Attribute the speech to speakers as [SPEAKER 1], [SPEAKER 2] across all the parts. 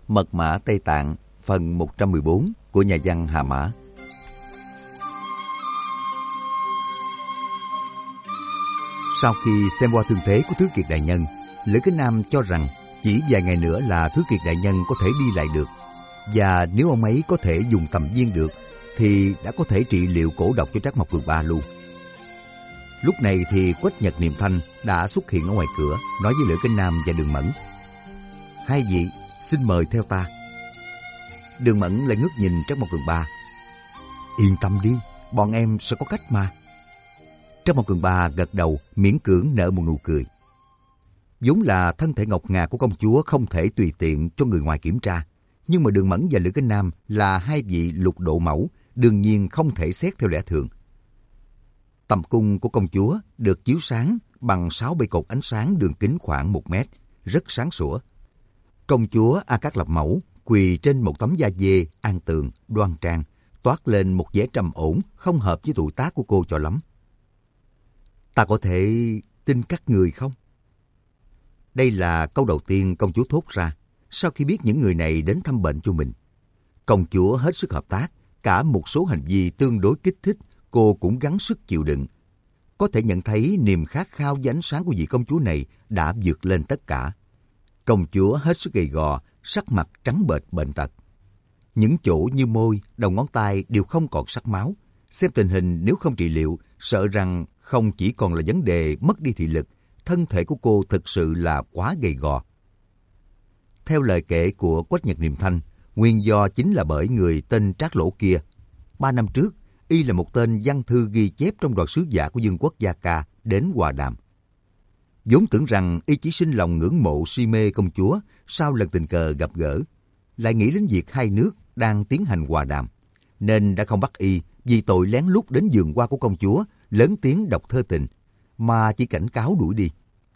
[SPEAKER 1] Mật mã Tây Tạng, phần 114 của nhà văn Hà Mã. Sau khi xem qua thương thế của Thứ Kiệt đại nhân, Lữ Kính Nam cho rằng chỉ vài ngày nữa là Thứ Kiệt đại nhân có thể đi lại được, và nếu ông ấy có thể dùng tầm viên được thì đã có thể trị liệu cổ độc cho Trác Mộc Cường Ba luôn. Lúc này thì Quách Nhật Niệm Thanh đã xuất hiện ở ngoài cửa, nói với Lữ Kính Nam và Đường Mẫn: "Hai vị xin mời theo ta." Đường Mẫn lại ngước nhìn Trác Mộc Cường Ba: "Yên tâm đi, bọn em sẽ có cách mà." Trác Mộc Cường Ba gật đầu, miễn cưỡng nở một nụ cười. Vốn là thân thể ngọc ngà của công chúa không thể tùy tiện cho người ngoài kiểm tra, nhưng mà Đường Mẫn và Lữ Kính Nam là hai vị lục độ mẫu, đương nhiên không thể xét theo lẽ thường. Tầm cung của công chúa được chiếu sáng bằng 6 bệ cột ánh sáng đường kính khoảng 1 mét, rất sáng sủa. Công chúa A Cát Lập Mẫu quỳ trên một tấm da dê an tường, đoan trang, toát lên một vẻ trầm ổn không hợp với tuổi tác của cô cho lắm. "Ta có thể tin các người không?" Đây là câu đầu tiên công chúa thốt ra sau khi biết những người này đến thăm bệnh cho mình. Công chúa hết sức hợp tác, cả một số hành vi tương đối kích thích cô cũng gắng sức chịu đựng. Có thể nhận thấy niềm khát khao với ánh sáng của vị công chúa này đã vượt lên tất cả. Công chúa hết sức gầy gò, sắc mặt trắng bệch bệnh tật. Những chỗ như môi, đầu ngón tay đều không còn sắc máu. Xem tình hình nếu không trị liệu, sợ rằng không chỉ còn là vấn đề mất đi thị lực, thân thể của cô thực sự là quá gầy gò. Theo lời kể của Quách Nhật Niệm Thanh, nguyên do chính là bởi người tên Trác Lỗ kia. 3 năm trước, y là một tên văn thư ghi chép trong đoàn sứ giả của vương quốc Gia Ca đến hòa đàm. Vốn tưởng rằng y chỉ sinh lòng ngưỡng mộ si mê công chúa sau lần tình cờ gặp gỡ, lại nghĩ đến việc hai nước đang tiến hành hòa đàm, nên đã không bắt y vì tội lén lút đến vườn hoa của công chúa, lớn tiếng đọc thơ tình, mà chỉ cảnh cáo đuổi đi.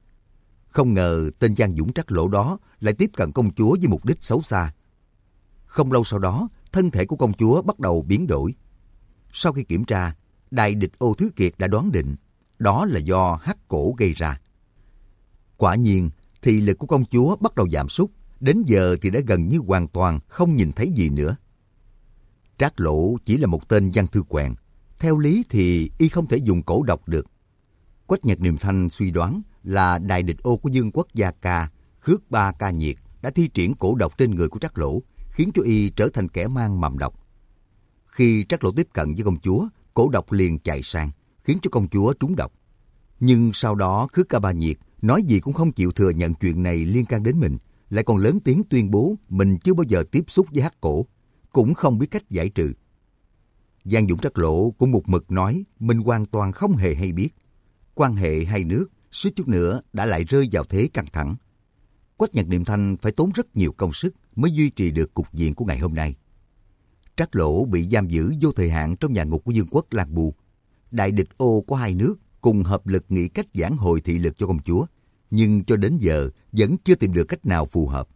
[SPEAKER 1] Không ngờ tên gian dũng Trác Lỗ đó lại tiếp cận công chúa với mục đích xấu xa. Không lâu sau đó, thân thể của công chúa bắt đầu biến đổi. Sau khi kiểm tra, đại địch Ô Thứ Kiệt đã đoán định đó là do hắc cổ gây ra. Quả nhiên, thị lực của công chúa bắt đầu giảm sút, đến giờ thì đã gần như hoàn toàn không nhìn thấy gì nữa. Trác Lỗ chỉ là một tên văn thư quèn, theo lý thì y không thể dùng cổ độc được. Quách Nhật Niệm Thanh suy đoán là đại địch Ô của vương quốc Gia Ca, Khước Ba Ca Nhiệt đã thi triển cổ độc trên người của Trác Lỗ, khiến cho y trở thành kẻ mang mầm độc. Khi Trác Lỗ tiếp cận với công chúa, cổ độc liền chạy sang, khiến cho công chúa trúng độc. Nhưng sau đó Khước Ca Ba Nhiệt nói gì cũng không chịu thừa nhận chuyện này liên can đến mình, lại còn lớn tiếng tuyên bố mình chưa bao giờ tiếp xúc với hắc cổ, cũng không biết cách giải trừ. Giang Dũng Trác Lỗ cũng một mực nói mình hoàn toàn không hề hay biết. Quan hệ hai nước suýt chút nữa đã lại rơi vào thế căng thẳng. Quách Nhật Niệm Thanh phải tốn rất nhiều công sức mới duy trì được cục diện của ngày hôm nay. Trác Lỗ bị giam giữ vô thời hạn trong nhà ngục của vương quốc Lan Bu. Đại địch Ô của hai nước cùng hợp lực nghĩ cách vãn hồi thị lực cho công chúa, nhưng cho đến giờ vẫn chưa tìm được cách nào phù hợp.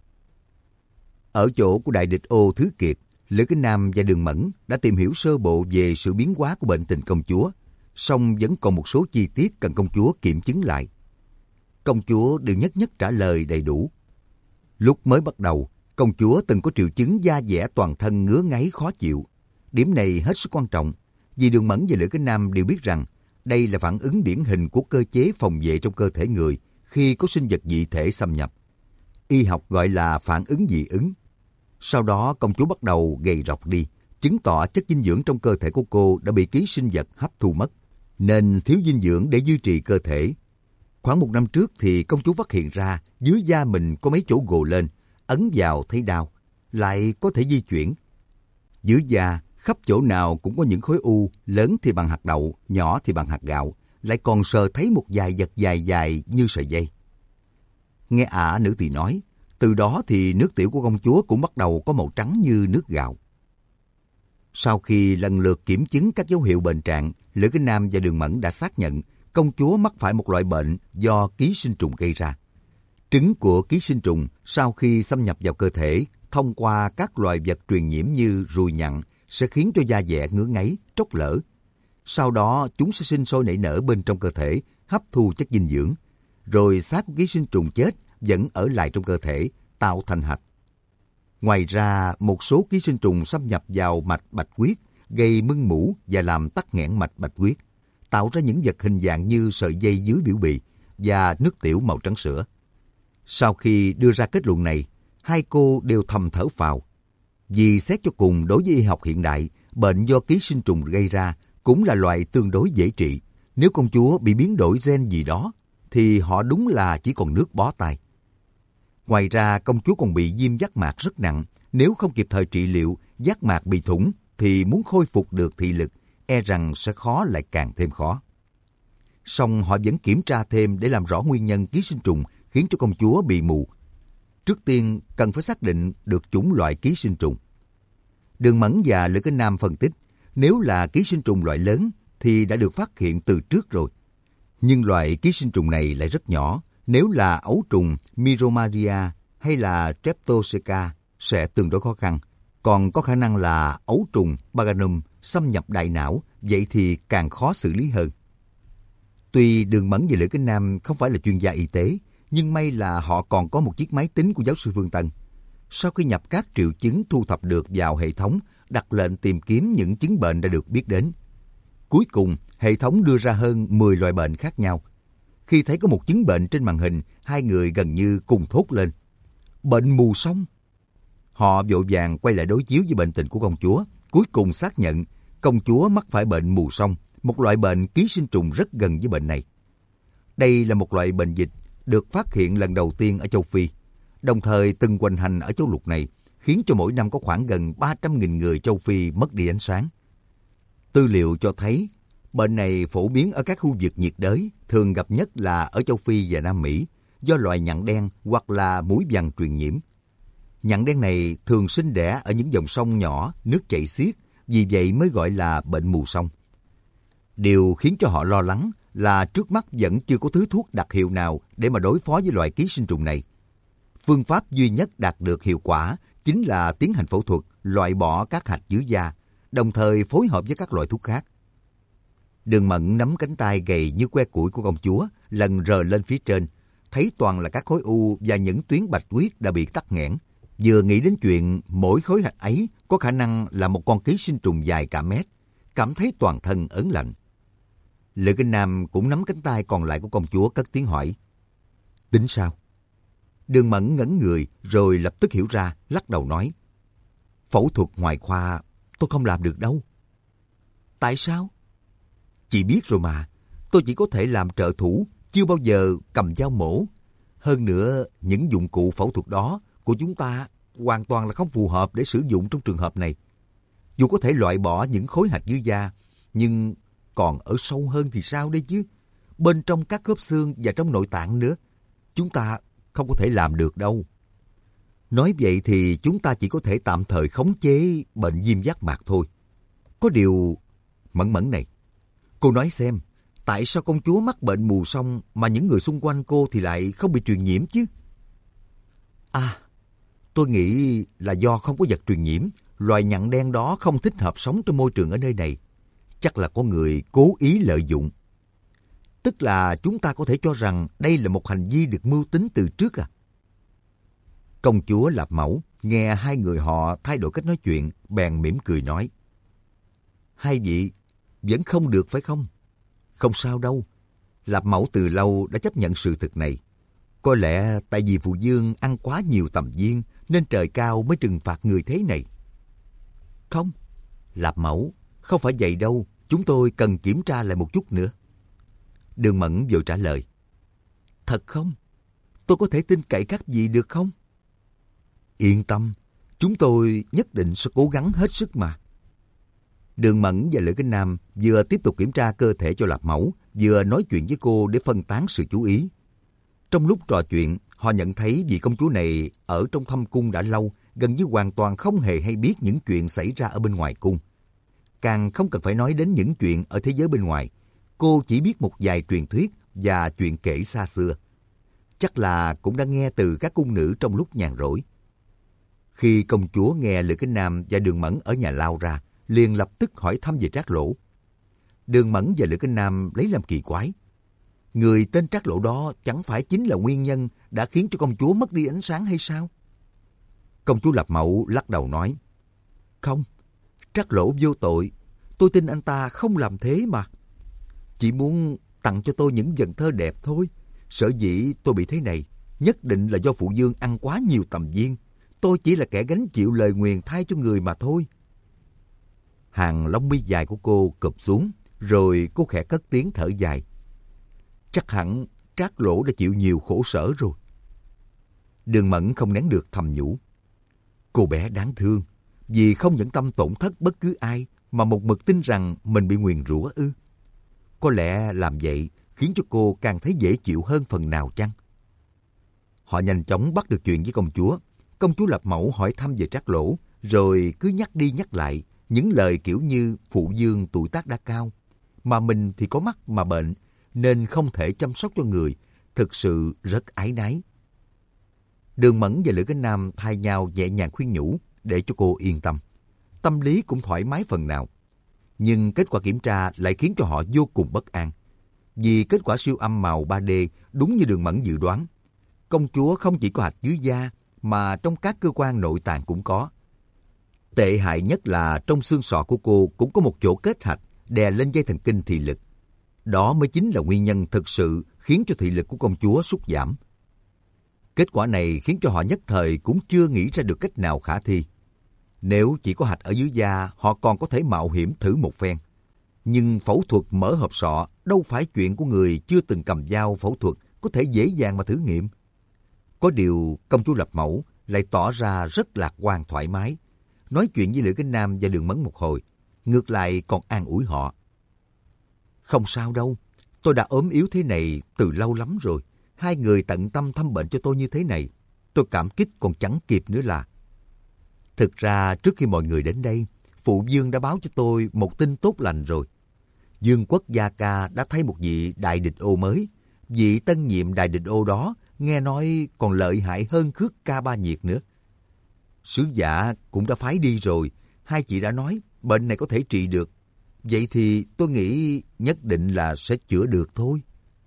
[SPEAKER 1] Ở chỗ của đại địch Ô Thứ Kiệt, Lữ Kính Nam và Đường Mẫn đã tìm hiểu sơ bộ về sự biến hóa của bệnh tình công chúa, song vẫn còn một số chi tiết cần công chúa kiểm chứng lại. Công chúa đều nhất nhất trả lời đầy đủ. Lúc mới bắt đầu, công chúa từng có triệu chứng da dẻ toàn thân ngứa ngáy khó chịu. Điểm này hết sức quan trọng, vì Đường Mẫn và Lữ Kính Nam đều biết rằng đây là phản ứng điển hình của cơ chế phòng vệ trong cơ thể người khi có sinh vật dị thể xâm nhập. Y học gọi là phản ứng dị ứng. Sau đó công chúa bắt đầu gầy rộc đi, chứng tỏ chất dinh dưỡng trong cơ thể của cô đã bị ký sinh vật hấp thu mất, nên thiếu dinh dưỡng để duy trì cơ thể. Khoảng 1 năm trước thì công chúa phát hiện ra dưới da mình có mấy chỗ gồ lên, ấn vào thấy đau, lại có thể di chuyển. Dưới da khắp chỗ nào cũng có những khối u, lớn thì bằng hạt đậu, nhỏ thì bằng hạt gạo, lại còn sờ thấy một vài vật dài dài như sợi dây. Nghe ả nữ tỳ nói, từ đó thì nước tiểu của công chúa cũng bắt đầu có màu trắng như nước gạo. Sau khi lần lượt kiểm chứng các dấu hiệu bệnh trạng, Lữ Kính Nam và Đường Mẫn đã xác nhận công chúa mắc phải một loại bệnh do ký sinh trùng gây ra. Trứng của ký sinh trùng sau khi xâm nhập vào cơ thể thông qua các loài vật truyền nhiễm như ruồi nhặn sẽ khiến cho da dẻ ngứa ngáy, tróc lở. Sau đó chúng sẽ sinh sôi nảy nở bên trong cơ thể, hấp thu chất dinh dưỡng, rồi xác của ký sinh trùng chết vẫn ở lại trong cơ thể, tạo thành hạch. Ngoài ra, một số ký sinh trùng xâm nhập vào mạch bạch huyết, gây mưng mủ và làm tắc nghẽn mạch bạch huyết, tạo ra những vật hình dạng như sợi dây dưới biểu bì và nước tiểu màu trắng sữa. Sau khi đưa ra kết luận này, hai cô đều thầm thở phào. Vì xét cho cùng đối với y học hiện đại, bệnh do ký sinh trùng gây ra cũng là loại tương đối dễ trị. Nếu công chúa bị biến đổi gen gì đó, thì họ đúng là chỉ còn nước bó tay. Ngoài ra, công chúa còn bị viêm giác mạc rất nặng. Nếu không kịp thời trị liệu, giác mạc bị thủng, thì muốn khôi phục được thị lực, e rằng sẽ khó lại càng thêm khó. Song họ vẫn kiểm tra thêm để làm rõ nguyên nhân ký sinh trùng khiến cho công chúa bị mù. Trước tiên, cần phải xác định được chủng loại ký sinh trùng. Đường Mẫn và Lữ Kinh Nam phân tích, nếu là ký sinh trùng loại lớn thì đã được phát hiện từ trước rồi. Nhưng loại ký sinh trùng này lại rất nhỏ. Nếu là ấu trùng Miromaria hay là Streptococcus sẽ tương đối khó khăn. Còn có khả năng là ấu trùng Paganum xâm nhập đại não, vậy thì càng khó xử lý hơn. Tuy Đường Mẫn và Lữ Kinh Nam không phải là chuyên gia y tế, nhưng may là họ còn có một chiếc máy tính của giáo sư Phương Tân. Sau khi nhập các triệu chứng thu thập được vào hệ thống, đặt lệnh tìm kiếm những chứng bệnh đã được biết đến. Cuối cùng, hệ thống đưa ra hơn 10 loại bệnh khác nhau. Khi thấy có một chứng bệnh trên màn hình, hai người gần như cùng thốt lên. Bệnh mù sông! Họ vội vàng quay lại đối chiếu với bệnh tình của công chúa, cuối cùng xác nhận công chúa mắc phải bệnh mù sông, một loại bệnh ký sinh trùng rất gần với bệnh này. Đây là một loại bệnh dịch được phát hiện lần đầu tiên ở châu Phi, đồng thời từng hoành hành ở châu lục này, khiến cho mỗi năm có khoảng gần 300.000 người châu Phi mất đi ánh sáng. Tư liệu cho thấy, bệnh này phổ biến ở các khu vực nhiệt đới, thường gặp nhất là ở châu Phi và Nam Mỹ, do loài nhặn đen hoặc là muỗi vằn truyền nhiễm. Nhặn đen này thường sinh đẻ ở những dòng sông nhỏ, nước chảy xiết, vì vậy mới gọi là bệnh mù sông. Điều khiến cho họ lo lắng là trước mắt vẫn chưa có thứ thuốc đặc hiệu nào để mà đối phó với loại ký sinh trùng này. Phương pháp duy nhất đạt được hiệu quả chính là tiến hành phẫu thuật, loại bỏ các hạch dưới da, đồng thời phối hợp với các loại thuốc khác. Đường Mẫn nắm cánh tay gầy như que củi của công chúa, lần rờ lên phía trên, thấy toàn là các khối u và những tuyến bạch huyết đã bị tắc nghẽn. Vừa nghĩ đến chuyện mỗi khối hạch ấy có khả năng là một con ký sinh trùng dài cả mét, cảm thấy toàn thân ớn lạnh. Lữ Kinh Nam cũng nắm cánh tay còn lại của công chúa cất tiếng hỏi. Tính sao? Đường Mẫn ngẩn người rồi lập tức hiểu ra, lắc đầu nói. Phẫu thuật ngoại khoa tôi không làm được đâu. Tại sao? Chị biết rồi mà, tôi chỉ có thể làm trợ thủ, chưa bao giờ cầm dao mổ. Hơn nữa, những dụng cụ phẫu thuật đó của chúng ta hoàn toàn là không phù hợp để sử dụng trong trường hợp này. Dù có thể loại bỏ những khối hạch dưới da, nhưng còn ở sâu hơn thì sao đây chứ? Bên trong các khớp xương và trong nội tạng nữa, chúng ta không có thể làm được đâu. Nói vậy thì chúng ta chỉ có thể tạm thời khống chế bệnh viêm giác mạc thôi. Có điều, Mẫn này, cô nói xem, tại sao công chúa mắc bệnh mù sông mà những người xung quanh cô thì lại không bị truyền nhiễm chứ? À, tôi nghĩ là do không có vật truyền nhiễm, loài nhặn đen đó không thích hợp sống trong môi trường ở nơi này. Chắc là có người cố ý lợi dụng. Tức là chúng ta có thể cho rằng đây là một hành vi được mưu tính từ trước à? Công chúa Lạp Mẫu nghe hai người họ thay đổi cách nói chuyện, bèn mỉm cười nói. Hai vị vẫn không được phải không? Không sao đâu. Lạp Mẫu từ lâu đã chấp nhận sự thực này. Có lẽ tại vì phụ vương ăn quá nhiều tầm viên nên trời cao mới trừng phạt người thế này. Không, Lạp Mẫu, không phải vậy đâu. Chúng tôi cần kiểm tra lại một chút nữa. Đường Mẫn vội trả lời. Thật không? Tôi có thể tin cậy các vị được không? Yên tâm, chúng tôi nhất định sẽ cố gắng hết sức mà. Đường Mẫn và Lữ Kinh Nam vừa tiếp tục kiểm tra cơ thể cho Lạp Mẫu, vừa nói chuyện với cô để phân tán sự chú ý. Trong lúc trò chuyện, họ nhận thấy vị công chúa này ở trong thâm cung đã lâu, gần như hoàn toàn không hề hay biết những chuyện xảy ra ở bên ngoài cung. Càng không cần phải nói đến những chuyện ở thế giới bên ngoài. Cô chỉ biết một vài truyền thuyết và chuyện kể xa xưa. Chắc là cũng đã nghe từ các cung nữ trong lúc nhàn rỗi. Khi công chúa nghe Lữ Kinh Nam và Đường Mẫn ở nhà lao ra, liền lập tức hỏi thăm về Trác Lỗ. Đường Mẫn và Lữ Kinh Nam lấy làm kỳ quái. Người tên Trác Lỗ đó chẳng phải chính là nguyên nhân đã khiến cho công chúa mất đi ánh sáng hay sao? Công chúa Lập Mậu lắc đầu nói, không, Trác Lỗ vô tội, tôi tin anh ta không làm thế mà. Chỉ muốn tặng cho tôi những vần thơ đẹp thôi. Sở dĩ tôi bị thế này, nhất định là do Phụ Dương ăn quá nhiều tầm viên. Tôi chỉ là kẻ gánh chịu lời nguyền thay cho người mà thôi. Hàng lông mi dài của cô cụp xuống, rồi cô khẽ cất tiếng thở dài. Chắc hẳn Trác Lỗ đã chịu nhiều khổ sở rồi. Đường Mẫn không nén được thầm nhủ. Cô bé đáng thương, vì không nhẫn tâm tổn thất bất cứ ai mà một mực tin rằng mình bị nguyền rủa ư? Có lẽ làm vậy khiến cho cô càng thấy dễ chịu hơn phần nào chăng? Họ nhanh chóng bắt được chuyện với công chúa. Công chúa Lập Mẫu hỏi thăm về Trác Lỗ, rồi cứ nhắc đi nhắc lại những lời kiểu như Phụ Dương tuổi tác đã cao, mà mình thì có mắt mà bệnh, nên không thể chăm sóc cho người, thực sự rất áy náy. Đường Mẫn và Lữ Cánh Nam thay nhau nhẹ nhàng khuyên nhủ để cho cô yên tâm. Tâm lý cũng thoải mái phần nào. Nhưng kết quả kiểm tra lại khiến cho họ vô cùng bất an. Vì kết quả siêu âm màu 3D đúng như Đường Mẫn dự đoán. Công chúa không chỉ có hạch dưới da, mà trong các cơ quan nội tạng cũng có. Tệ hại nhất là trong xương sọ của cô cũng có một chỗ kết hạch đè lên dây thần kinh thị lực. Đó mới chính là nguyên nhân thực sự khiến cho thị lực của công chúa sút giảm. Kết quả này khiến cho họ nhất thời cũng chưa nghĩ ra được cách nào khả thi. Nếu chỉ có hạch ở dưới da, họ còn có thể mạo hiểm thử một phen. Nhưng phẫu thuật mở hộp sọ đâu phải chuyện của người chưa từng cầm dao phẫu thuật có thể dễ dàng mà thử nghiệm. Có điều công chúa Lập Mẫu lại tỏ ra rất lạc quan thoải mái. Nói chuyện với Lữ Cánh Nam và Đường Mẫn một hồi, ngược lại còn an ủi họ. Không sao đâu, tôi đã ốm yếu thế này từ lâu lắm rồi. Hai người tận tâm thăm bệnh cho tôi như thế này, tôi cảm kích còn chẳng kịp nữa là. Thực ra trước khi mọi người đến đây, Phụ Dương đã báo cho tôi một tin tốt lành rồi. Dương quốc Gia Ca đã thay một vị đại địch ô mới. Vị tân nhiệm đại địch ô đó nghe nói còn lợi hại hơn Khước Ca Ba Nhiệt nữa. Sứ giả cũng đã phái đi rồi, hai chị đã nói bệnh này có thể trị được. Vậy thì tôi nghĩ nhất định là sẽ chữa được thôi.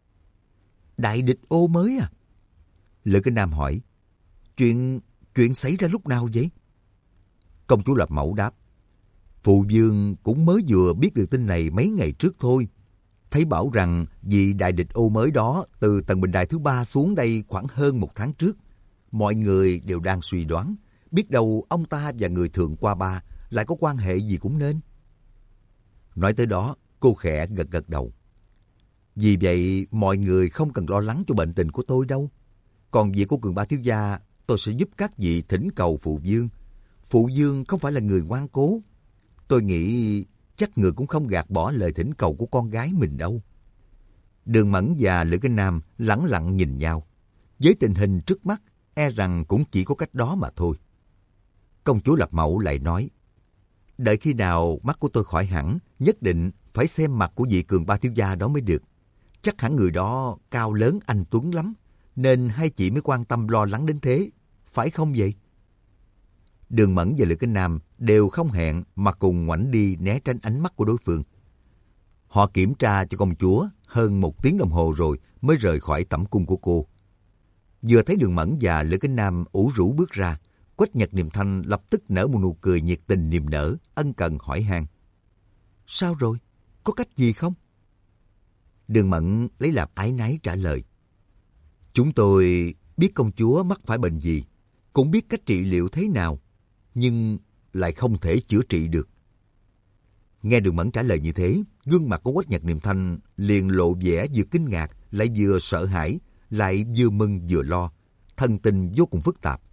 [SPEAKER 1] Đại địch ô mới à? Lữ Cánh Nam hỏi. Chuyện xảy ra lúc nào vậy? Công chúa Lập Mẫu đáp. Phụ Dương cũng mới vừa biết được tin này mấy ngày trước thôi. Thấy bảo rằng vị đại địch ô mới đó từ tầng bình đài thứ 3 xuống đây khoảng hơn 1 tháng trước. Mọi người đều đang suy đoán, biết đâu ông ta và người thượng qua ba lại có quan hệ gì cũng nên. Nói tới đó, cô khẽ gật gật đầu. Vì vậy, mọi người không cần lo lắng cho bệnh tình của tôi đâu. Còn việc của Cường Ba thiếu gia, tôi sẽ giúp các vị thỉnh cầu Phụ Dương. Phụ Dương không phải là người ngoan cố. Tôi nghĩ chắc người cũng không gạt bỏ lời thỉnh cầu của con gái mình đâu. Đường Mẫn và Lữ Cánh Nam lẳng lặng nhìn nhau. Với tình hình trước mắt, e rằng cũng chỉ có cách đó mà thôi. Công chúa Lập Mẫu lại nói. Đợi khi nào mắt của tôi khỏi hẳn, nhất định phải xem mặt của vị Cường Ba thiếu gia đó mới được. Chắc hẳn người đó cao lớn anh tuấn lắm, nên hai chị mới quan tâm lo lắng đến thế, phải không vậy? Đường Mẫn và Lữ Cánh Nam đều không hẹn mà cùng ngoảnh đi né tránh ánh mắt của đối phương. Họ kiểm tra cho công chúa hơn 1 tiếng đồng hồ rồi mới rời khỏi tẩm cung của cô. Vừa thấy Đường Mẫn và Lữ Cánh Nam ủ rũ bước ra, Quách Nhật Niệm Thanh lập tức nở một nụ cười nhiệt tình niềm nở, ân cần hỏi han. Sao rồi? Có cách gì không? Đường Mẫn lấy làm áy náy trả lời. Chúng tôi biết công chúa mắc phải bệnh gì, cũng biết cách trị liệu thế nào, nhưng lại không thể chữa trị được. Nghe Đường Mẫn trả lời như thế, gương mặt của Quách Nhật Niệm Thanh liền lộ vẻ vừa kinh ngạc, lại vừa sợ hãi, lại vừa mừng vừa lo, thần tình vô cùng phức tạp.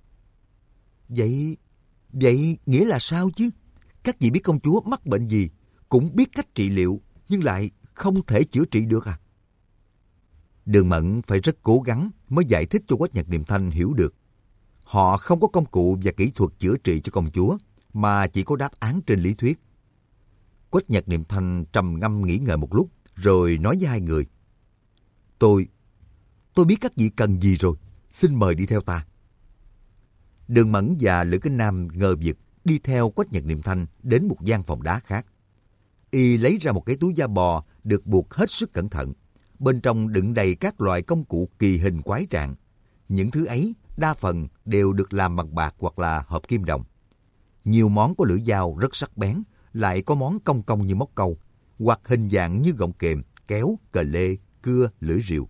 [SPEAKER 1] Vậy nghĩa là sao chứ? Các vị biết công chúa mắc bệnh gì, cũng biết cách trị liệu, nhưng lại không thể chữa trị được à? Đường Mẫn phải rất cố gắng mới giải thích cho Quách Nhật Niệm Thanh hiểu được. Họ không có công cụ và kỹ thuật chữa trị cho công chúa, mà chỉ có đáp án trên lý thuyết. Quách Nhật Niệm Thanh trầm ngâm nghĩ ngợi một lúc, rồi nói với hai người. Tôi biết các vị cần gì rồi, xin mời đi theo ta. Đường Mẫn và Lữ Cánh Nam ngờ vực đi theo Quách Nhật Niệm Thanh đến một gian phòng đá khác. Y lấy ra một cái túi da bò được buộc hết sức cẩn thận. Bên trong đựng đầy các loại công cụ kỳ hình quái trạng. Những thứ ấy đa phần đều được làm bằng bạc hoặc là hợp kim đồng. Nhiều món có lưỡi dao rất sắc bén, lại có món cong cong như móc câu, hoặc hình dạng như gọng kềm, kéo, cờ lê, cưa, lưỡi rìu.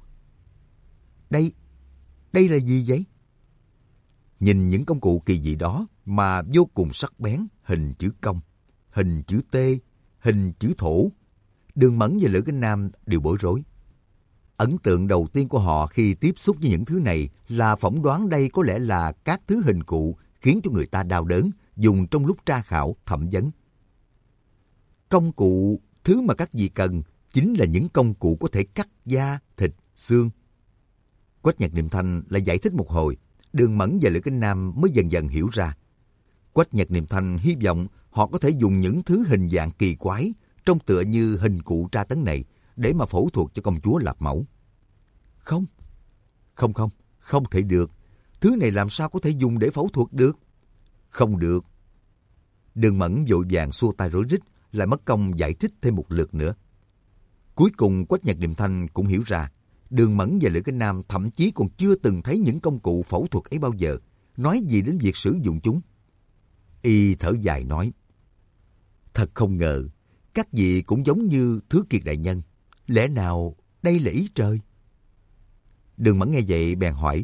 [SPEAKER 1] Đây là gì vậy? Nhìn những công cụ kỳ dị đó mà vô cùng sắc bén, hình chữ cong, hình chữ T, hình chữ thổ. Đường Mẫn và Lữ Kinh Nam đều bối rối. Ấn tượng đầu tiên của họ khi tiếp xúc với những thứ này là phỏng đoán đây có lẽ là các thứ hình cụ khiến cho người ta đau đớn, dùng trong lúc tra khảo, thẩm vấn. Công cụ, thứ mà các vị cần, chính là những công cụ có thể cắt da, thịt, xương. Quách Nhật Niệm Thanh lại giải thích một hồi, Đường Mẫn và Lữ Kinh Nam mới dần dần hiểu ra. Quách Nhật Niệm Thanh hy vọng họ có thể dùng những thứ hình dạng kỳ quái, trông tựa như hình cụ tra tấn này, để mà phẫu thuật cho công chúa Lạp Mẫu. Không thể được. Thứ này làm sao có thể dùng để phẫu thuật được? Không được. Đường Mẫn vội vàng xua tay rối rít, lại mất công giải thích thêm một lượt nữa. Cuối cùng Quách Nhật Niệm Thanh cũng hiểu ra, Đường Mẫn và Lữ Kinh Nam thậm chí còn chưa từng thấy những công cụ phẫu thuật ấy bao giờ, nói gì đến việc sử dụng chúng. Y thở dài nói, thật không ngờ, các vị cũng giống như Thứ Kiệt đại nhân. Lẽ nào đây là ý trời? Đường Mẫn nghe vậy bèn hỏi,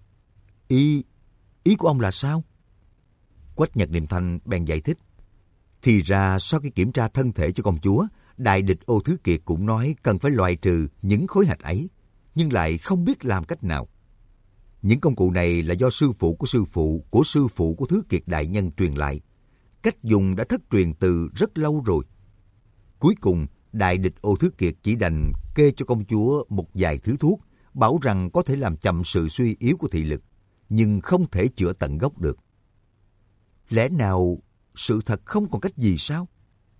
[SPEAKER 1] Ý của ông là sao? Quách Nhật Niệm Thanh bèn giải thích, thì ra sau khi kiểm tra thân thể cho công chúa, đại địch Ô Thứ Kiệt cũng nói cần phải loại trừ những khối hạch ấy, nhưng lại không biết làm cách nào. Những công cụ này là do sư phụ của Thứ Kiệt đại nhân truyền lại. Cách dùng đã thất truyền từ rất lâu rồi. Cuối cùng, đại địch Ô Thứ Kiệt chỉ đành kê cho công chúa một vài thứ thuốc, bảo rằng có thể làm chậm sự suy yếu của thị lực, nhưng không thể chữa tận gốc được. Lẽ nào sự thật không còn cách gì sao?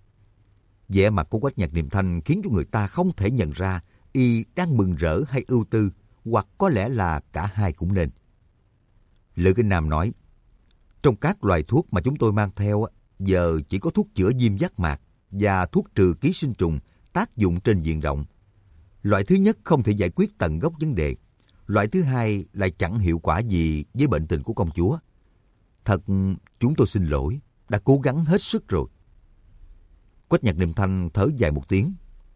[SPEAKER 1] Vẻ mặt của Quách Nhật Niệm Thanh khiến cho người ta không thể nhận ra y đang mừng rỡ hay ưu tư, hoặc có lẽ là cả hai cũng nên. Lữ Kinh Nam nói, trong các loại thuốc mà chúng tôi mang theo, giờ chỉ có thuốc chữa viêm giác mạc và thuốc trừ ký sinh trùng tác dụng trên diện rộng. Loại thứ nhất không thể giải quyết tận gốc vấn đề. Loại thứ hai lại chẳng hiệu quả gì với bệnh tình của công chúa. Thật, chúng tôi xin lỗi, đã cố gắng hết sức rồi. Quách Nhật Niệm Thanh thở dài một tiếng.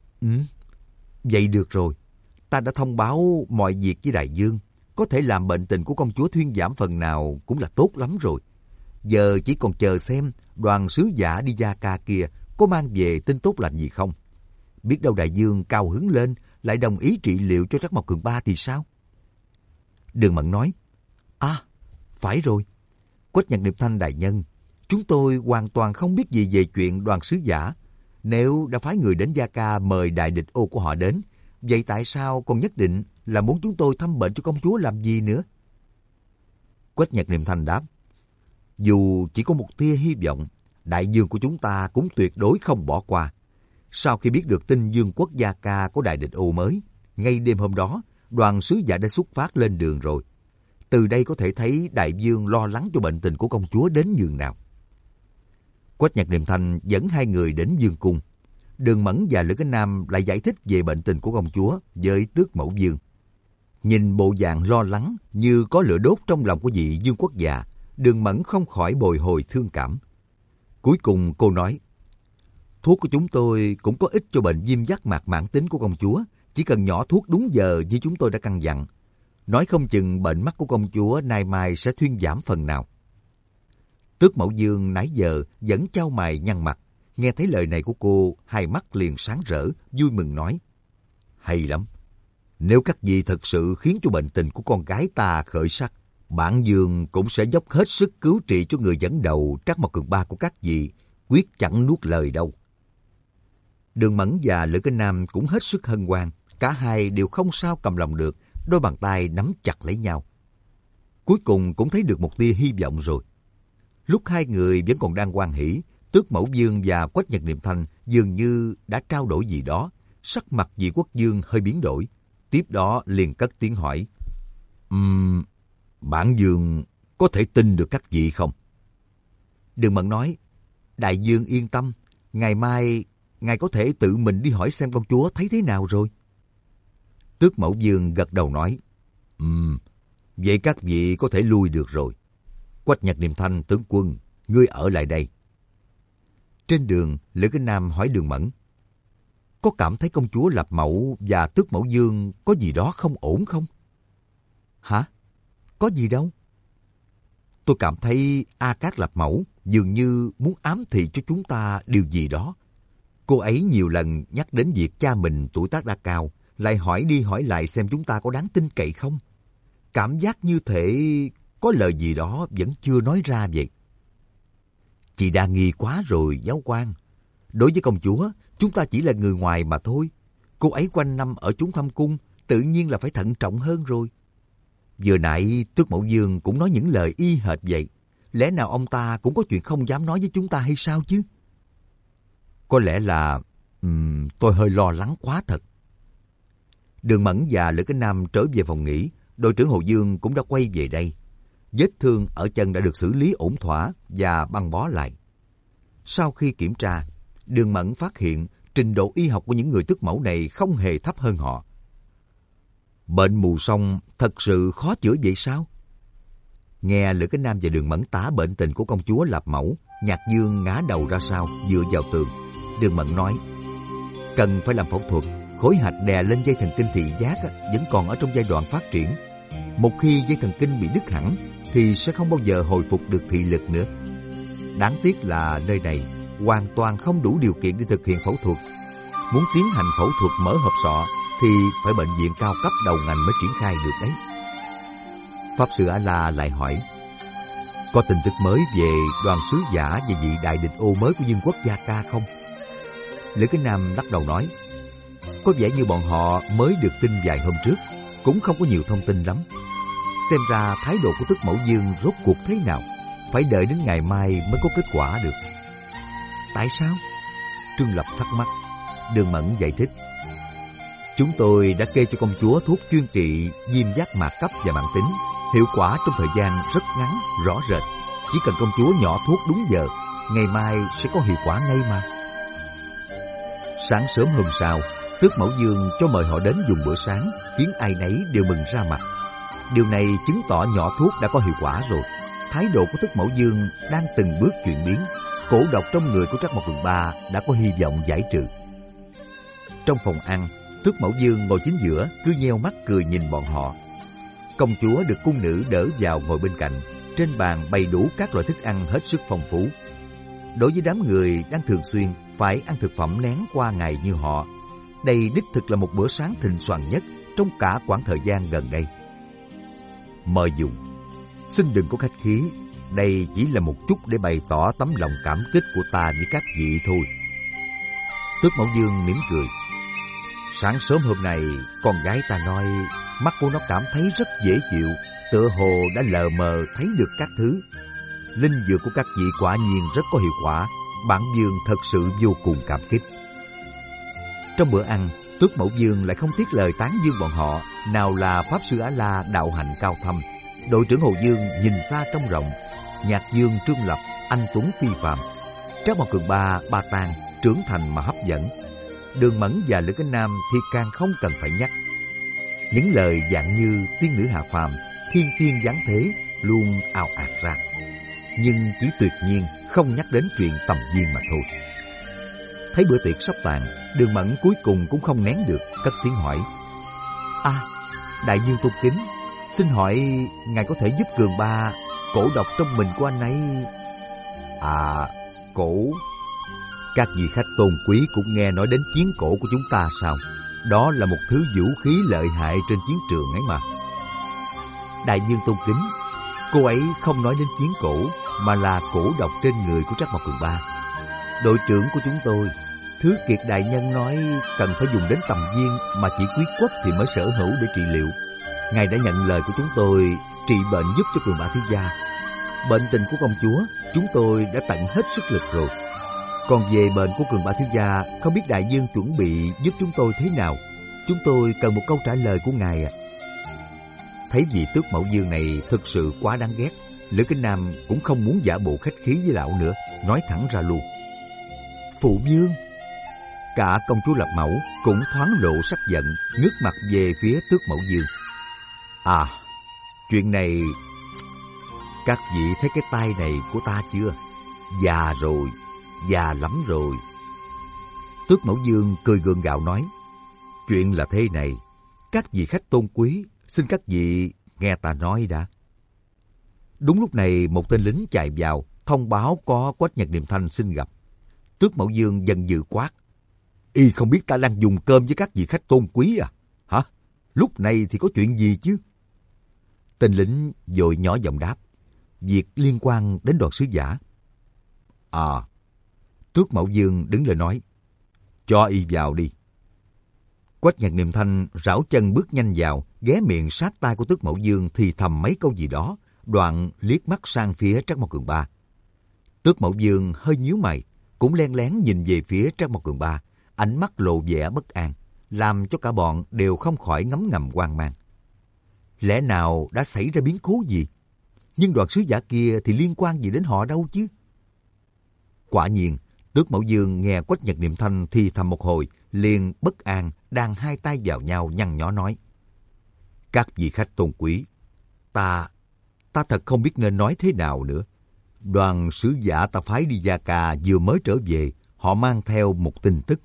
[SPEAKER 1] Vậy được rồi, ta đã thông báo mọi việc với đại vương, có thể làm bệnh tình của công chúa thuyên giảm phần nào cũng là tốt lắm rồi. Giờ chỉ còn chờ xem đoàn sứ giả đi Gia Ca kia có mang về tin tốt lành gì không. Biết đâu đại vương cao hứng lên, lại đồng ý trị liệu cho Trắc Mộc Cường Ba thì sao? Đường Mẫn nói, phải rồi, Quách Nhật Niệm Thanh đại nhân, chúng tôi hoàn toàn không biết gì về chuyện đoàn sứ giả. Nếu đã phái người đến Gia Ca mời đại địch Ô của họ đến, vậy tại sao còn nhất định là muốn chúng tôi thăm bệnh cho công chúa làm gì nữa? Quách Nhật Niệm Thanh đáp, dù chỉ có một tia hy vọng, đại vương của chúng ta cũng tuyệt đối không bỏ qua. Sau khi biết được tin vương quốc Gia Ca có đại địch Ô mới, ngay đêm hôm đó, đoàn sứ giả đã xuất phát lên đường rồi. Từ đây có thể thấy đại vương lo lắng cho bệnh tình của công chúa đến nhường nào. Quách Nhật Niệm Thanh dẫn hai người đến vương cung. Đường Mẫn và Lữ Kinh Nam lại giải thích về bệnh tình của công chúa với Tước Mẫu Vương. Nhìn bộ dạng lo lắng như có lửa đốt trong lòng của vị vương quốc già, Đường Mẫn không khỏi bồi hồi thương cảm. Cuối cùng cô nói, thuốc của chúng tôi cũng có ích cho bệnh viêm giác mạc mãn tính của công chúa, chỉ cần nhỏ thuốc đúng giờ như chúng tôi đã căn dặn. Nói không chừng bệnh mắt của công chúa nay mai sẽ thuyên giảm phần nào. Tước Mẫu Vương nãy giờ vẫn chau mày nhăn mặt, nghe thấy lời này của cô, hai mắt liền sáng rỡ, vui mừng nói, hay lắm. Nếu các vị thật sự khiến cho bệnh tình của con gái ta khởi sắc, bản vương cũng sẽ dốc hết sức cứu trị cho người dẫn đầu Trắc Mộc Cường Ba của các vị, quyết chẳng nuốt lời đâu. Đường Mẫn và Lữ Kinh Nam cũng hết sức hân hoan, cả hai đều không sao cầm lòng được, đôi bàn tay nắm chặt lấy nhau. Cuối cùng cũng thấy được một tia hy vọng rồi. Lúc hai người vẫn còn đang hoan hỉ, Tước Mẫu Vương và Quách Nhật Niệm Thanh dường như đã trao đổi gì đó, sắc mặt vị quốc vương hơi biến đổi. Tiếp đó liền cất tiếng hỏi, bản vương có thể tin được các vị không? Đường Mẫn nói, đại vương yên tâm, ngày mai ngài có thể tự mình đi hỏi xem công chúa thấy thế nào rồi. Tước Mẫu Vương gật đầu nói, Vậy các vị có thể lui được rồi. Quách Nhật Niệm Thanh tướng quân, ngươi ở lại đây. Trên đường, Lữ Kính Nam hỏi Đường Mẫn. Có cảm thấy công chúa Lạp Mẫu và Tước Mẫu Dương có gì đó không ổn không? Hả? Có gì đâu? Tôi cảm thấy A Cát Lạp Mẫu dường như muốn ám thị cho chúng ta điều gì đó. Cô ấy nhiều lần nhắc đến việc cha mình tuổi tác đã cao, lại hỏi đi hỏi lại xem chúng ta có đáng tin cậy không. Cảm giác như thể có lời gì đó vẫn chưa nói ra vậy. Chị đa nghi quá rồi, giáo quan. Đối với công chúa, chúng ta chỉ là người ngoài mà thôi. Cô ấy quanh năm ở chúng thâm cung, tự nhiên là phải thận trọng hơn rồi. Vừa nãy Tước Mẫu Dương cũng nói những lời y hệt vậy. Lẽ nào ông ta cũng có chuyện không dám nói với chúng ta hay sao chứ? Có lẽ là tôi hơi lo lắng quá thật. Đường Mẫn và Lữ Kính Nam trở về phòng nghỉ. Đội trưởng Hồ Dương cũng đã quay về đây. Vết thương ở chân đã được xử lý ổn thỏa và băng bó lại. Sau khi kiểm tra, Đường Mẫn phát hiện trình độ y học của những người tước mẫu này không hề thấp hơn họ. Bệnh mù song thật sự khó chữa vậy sao? Nghe Lữ Kính Nam và Đường Mẫn tả bệnh tình của công chúa Lạp Mẫu, Nhạc Dương ngã đầu ra sau dựa vào tường. Đường Mẫn nói, cần phải làm phẫu thuật. Khối hạch đè lên dây thần kinh thị giác vẫn còn ở trong giai đoạn phát triển. Một khi dây thần kinh bị đứt hẳn thì sẽ không bao giờ hồi phục được thị lực nữa. Đáng tiếc là nơi này hoàn toàn không đủ điều kiện để thực hiện phẫu thuật. Muốn tiến hành phẫu thuật mở hộp sọ thì phải bệnh viện cao cấp đầu ngành mới triển khai được đấy. Pháp sư A-la lại hỏi, có tin tức mới về đoàn sứ giả và vị đại địch ô mới của Dương quốc Gia Ca không? Lữ Kính Nam lắc đầu nói, có vẻ như bọn họ mới được tin vài hôm trước, cũng không có nhiều thông tin lắm. Xem ra thái độ của Tước Mẫu Dương rốt cuộc thế nào, phải đợi đến ngày mai mới có kết quả được. Tại sao? Trương Lập thắc mắc. Đường Mẫn giải thích, chúng tôi đã kê cho công chúa thuốc chuyên trị viêm giác mạc cấp và mãn tính. Hiệu quả trong thời gian rất ngắn, rõ rệt. Chỉ cần công chúa nhỏ thuốc đúng giờ, ngày mai sẽ có hiệu quả ngay mà. Sáng sớm hôm sau, Tước Mẫu Dương cho mời họ đến dùng bữa sáng, khiến ai nấy đều mừng ra mặt. Điều này chứng tỏ nhỏ thuốc đã có hiệu quả rồi. Thái độ của Tước Mẫu Dương đang từng bước chuyển biến. Cổ độc trong người của Trác Mộc Cường Ba đã có hy vọng giải trừ. Trong phòng ăn, Tước Mẫu Dương ngồi chính giữa, cứ nheo mắt cười nhìn bọn họ. Công chúa được cung nữ đỡ vào ngồi bên cạnh. Trên bàn bày đủ các loại thức ăn hết sức phong phú. Đối với đám người đang thường xuyên phải ăn thực phẩm lén qua ngày như họ, đây đích thực là một bữa sáng thịnh soạn nhất trong cả quãng thời gian gần đây. Mời dùng. Xin đừng có khách khí, đây chỉ là một chút để bày tỏ tấm lòng cảm kích của ta với các vị thôi. Tước Mẫu Dương mỉm cười. Sáng sớm hôm nay, con gái ta nói mắt của nó cảm thấy rất dễ chịu, tựa hồ đã lờ mờ thấy được các thứ. Linh dược của các vị quả nhiên rất có hiệu quả, bản Dương thật sự vô cùng cảm kích. Trong bữa ăn, Tước Mẫu Dương lại không tiếc lời tán dương bọn họ, nào là Pháp sư A-la đạo hạnh cao thâm, đội trưởng Hồ Dương nhìn xa trông rộng, Nhạc Dương Trương Lập anh tuấn phi phàm, Trác Mộc Cường Ba Ba Tàng trưởng thành mà hấp dẫn. Đường Mẫn và Lữ Kính Nam thì càng không cần phải nhắc. Những lời dạng như tiên nữ hạ phàm, thiên tiên giáng thế luôn ào ạt ra, nhưng chỉ tuyệt nhiên không nhắc đến chuyện tầm duyên mà thôi. Thấy bữa tiệc sắp tàn, Đường Mẫn cuối cùng cũng không nén được, cất tiếng hỏi, đại dương tôn kính, xin hỏi ngài có thể giúp Cường Ba cổ độc trong mình của anh ấy? Cổ. Các vị khách tôn quý cũng nghe nói đến chiến cổ của chúng ta sao? Đó là một thứ vũ khí lợi hại trên chiến trường ấy mà. Đại dương tôn kính, cô ấy không nói đến chiến cổ, mà là cổ độc trên người của Trác Mộc Cường Ba. Đội trưởng của chúng tôi, Thứ Kiệt đại nhân nói cần phải dùng đến tầm viên mà chỉ quý quốc thì mới sở hữu để trị liệu. Ngài đã nhận lời của chúng tôi trị bệnh giúp cho Cường Ba thiếu gia. Bệnh tình của công chúa chúng tôi đã tận hết sức lực rồi. Còn về bệnh của Cường Ba thiếu gia, không biết đại dương chuẩn bị giúp chúng tôi thế nào? Chúng tôi cần một câu trả lời của ngài ạ. Thấy vị Tước Mẫu Dương này thực sự quá đáng ghét, Lữ Kính Nam cũng không muốn giả bộ khách khí với lão nữa, nói thẳng ra luôn. Phụ vương. Cả công chúa Lạp Mẫu cũng thoáng lộ sắc giận, ngước mặt về phía Tước Mẫu Dương. Chuyện này, các vị thấy cái tai này của ta chưa? Già rồi, già lắm rồi. Tước Mẫu Dương cười gượng gạo nói, chuyện là thế này, các vị khách tôn quý, xin các vị nghe ta nói đã. Đúng lúc này một tên lính chạy vào, thông báo có Quách Nhật Niệm Thanh xin gặp. Tước Mẫu Dương giận dữ quát, y không biết ta đang dùng cơm với các vị khách tôn quý à? Hả? Lúc này thì có chuyện gì chứ? Tên lính vội nhỏ giọng đáp, việc liên quan đến Đoàn sứ giả. À, Tước Mẫu Dương đứng lên nói, cho y vào đi. Quách Nhật Niệm Thanh rảo chân bước nhanh vào, ghé miệng sát tai của Tước Mẫu Dương thì thầm mấy câu gì đó, đoạn liếc mắt sang phía Trác Mộc Cường Ba. Tước Mẫu Dương hơi nhíu mày, cũng len lén nhìn về phía Trác Mộc Cường Ba, ánh mắt lộ vẻ bất an, làm cho cả bọn đều không khỏi ngấm ngầm hoang mang. Lẽ nào đã xảy ra biến cố gì? Nhưng Đoàn sứ giả kia thì liên quan gì đến họ đâu chứ? Quả nhiên, Tước Mẫu Dương nghe Quách Nhật Niệm Thanh thì thầm một hồi, liền bất an, đan hai tay vào nhau nhăn nhó nói, các vị khách tôn quý, ta thật không biết nên nói thế nào nữa. Đoàn sứ giả ta phái đi Gia Ca vừa mới trở về, họ mang theo một tin tức.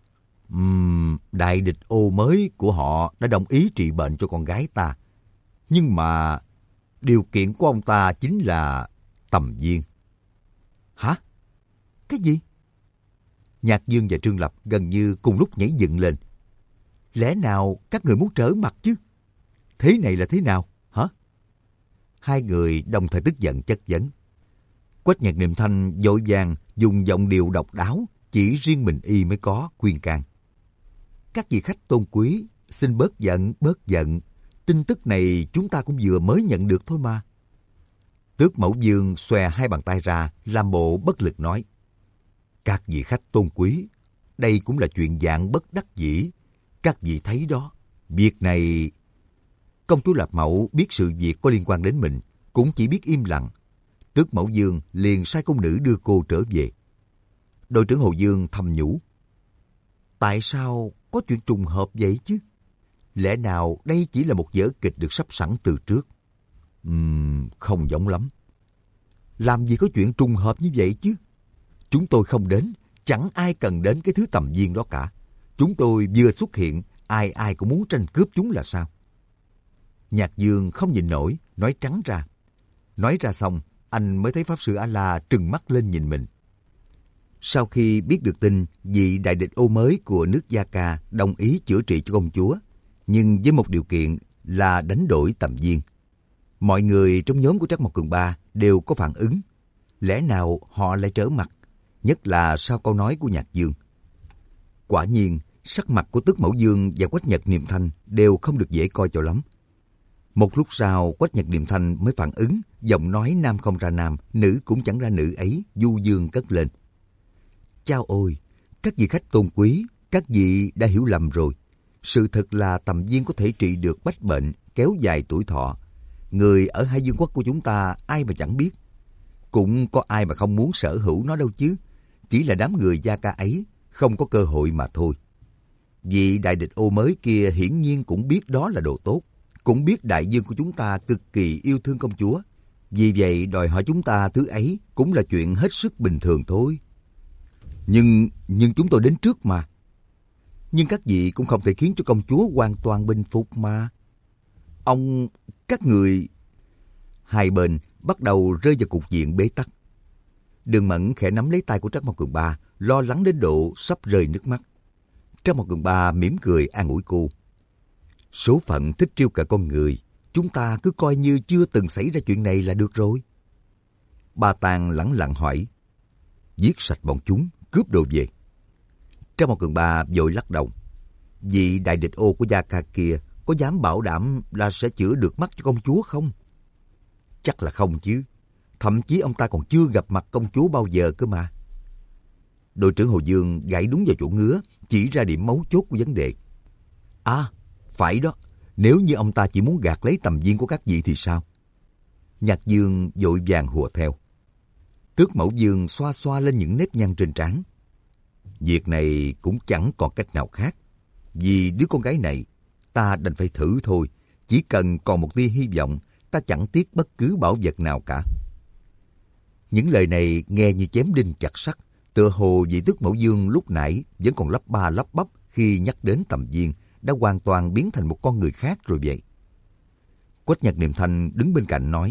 [SPEAKER 1] Đại địch Ô mới của họ đã đồng ý trị bệnh cho con gái ta. Nhưng mà điều kiện của ông ta chính là Tầm Viên. Hả? Cái gì? Nhạc Dương và Trương Lập gần như cùng lúc nhảy dựng lên. Lẽ nào các người muốn trở mặt chứ? Thế này là thế nào? Hả? Hai người đồng thời tức giận chất vấn. Quách Nhật Niệm Thanh vội vàng dùng giọng điệu độc đáo, chỉ riêng mình y mới có, khuyên can. Các vị khách tôn quý, xin bớt giận, bớt giận. Tin tức này chúng ta cũng vừa mới nhận được thôi mà. Tước Mẫu Dương xòe hai bàn tay ra, làm bộ bất lực nói. Các vị khách tôn quý, đây cũng là chuyện dạng bất đắc dĩ. Các vị thấy đó, việc này... Công chúa Lạp Mẫu biết sự việc có liên quan đến mình, cũng chỉ biết im lặng. Tước Mẫu Dương liền sai cung nữ đưa cô trở về. Đội trưởng Hồ Dương thầm nhủ. Tại sao có chuyện trùng hợp vậy chứ? Lẽ nào đây chỉ là một vở kịch được sắp sẵn từ trước? Không giống lắm. Làm gì có chuyện trùng hợp như vậy chứ? Chúng tôi không đến, chẳng ai cần đến cái thứ Tầm Viên đó cả. Chúng tôi vừa xuất hiện, ai ai cũng muốn tranh cướp chúng là sao? Nhạc Dương không nhịn nổi, nói trắng ra. Nói ra xong, anh mới thấy Pháp Sư A-la trừng mắt lên nhìn mình. Sau khi biết được tin vị đại địch Ô mới của nước Gia Ca đồng ý chữa trị cho công chúa, nhưng với một điều kiện là đánh đổi Tầm Viên. Mọi người trong nhóm của Trác Mộc Cường Ba đều có phản ứng. Lẽ nào họ lại trở mặt, nhất là sau câu nói của Nhạc Dương. Quả nhiên, sắc mặt của Tước Mẫu Dương và Quách Nhật Niệm Thanh đều không được dễ coi cho lắm. Một lúc sau, Quách Nhật Niệm Thanh mới phản ứng, giọng nói nam không ra nam, nữ cũng chẳng ra nữ ấy, du dương cất lên. Chao ôi, các vị khách tôn quý, các vị đã hiểu lầm rồi. Sự thật là Tầm Viên có thể trị được bách bệnh, kéo dài tuổi thọ. Người ở hai vương quốc của chúng ta ai mà chẳng biết. Cũng có ai mà không muốn sở hữu nó đâu chứ. Chỉ là đám người Gia Ca ấy không có cơ hội mà thôi. Vị đại địch Ô mới kia hiển nhiên cũng biết đó là đồ tốt. Cũng biết đại vương của chúng ta cực kỳ yêu thương công chúa. Vì vậy đòi hỏi chúng ta thứ ấy cũng là chuyện hết sức bình thường thôi. Nhưng chúng tôi đến trước mà. Nhưng các vị cũng không thể khiến cho công chúa hoàn toàn bình phục mà. Các người... Hai bên bắt đầu rơi vào cục diện bế tắc. Đường Mẫn khẽ nắm lấy tay của Trác Mộc Cường Ba, lo lắng đến độ sắp rơi nước mắt. Trác Mộc Cường Ba mỉm cười an ủi cô. Số phận thích trêu cả con người, chúng ta cứ coi như chưa từng xảy ra chuyện này là được rồi. Ba Tàng lẳng lặng hỏi. Giết sạch bọn chúng, cướp đồ về. Trác Mộc Cường Ba vội lắc đầu. Vị đại địch Ô của Gia Ca kia có dám bảo đảm là sẽ chữa được mắt cho công chúa không? Chắc là không chứ. Thậm chí ông ta còn chưa gặp mặt công chúa bao giờ cơ mà. Đội trưởng Hồ Dương gãy đúng vào chỗ ngứa, chỉ ra điểm mấu chốt của vấn đề. À, phải đó. Nếu như ông ta chỉ muốn gạt lấy Tầm Viên của các vị thì sao? Nhạc Dương vội vàng hùa theo. Tước Mẫu Dương xoa xoa lên những nếp nhăn trên trán. Việc này cũng chẳng còn cách nào khác. Vì đứa con gái này, ta đành phải thử thôi. Chỉ cần còn một tia hy vọng, ta chẳng tiếc bất cứ bảo vật nào cả. Những lời này nghe như chém đinh chặt sắt, tựa hồ vị Tước Mẫu Dương lúc nãy vẫn còn lắp ba lắp bắp khi nhắc đến Tầm Viên đã hoàn toàn biến thành một con người khác rồi vậy. Quách Nhật Niệm Thanh đứng bên cạnh nói,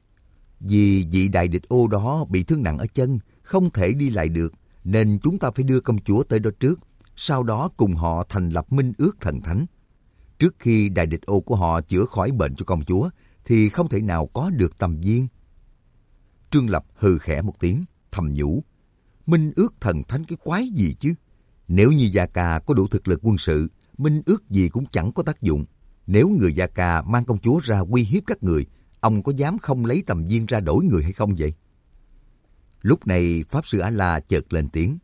[SPEAKER 1] vì vị đại địch ô đó bị thương nặng ở chân, không thể đi lại được, nên chúng ta phải đưa công chúa tới đó trước, sau đó cùng họ thành lập minh ước thần thánh. Trước khi đại địch ô của họ chữa khỏi bệnh cho công chúa, thì không thể nào có được Tầm Viên. Trương Lập hừ khẽ một tiếng, thầm nhủ, minh ước thần thánh cái quái gì chứ? Nếu như Gia Ca có đủ thực lực quân sự, minh ước gì cũng chẳng có tác dụng. Nếu người Gia Ca mang công chúa ra uy hiếp các người, ông có dám không lấy Tầm Viên ra đổi người hay không vậy? Lúc này Pháp Sư A-la chợt lên tiếng.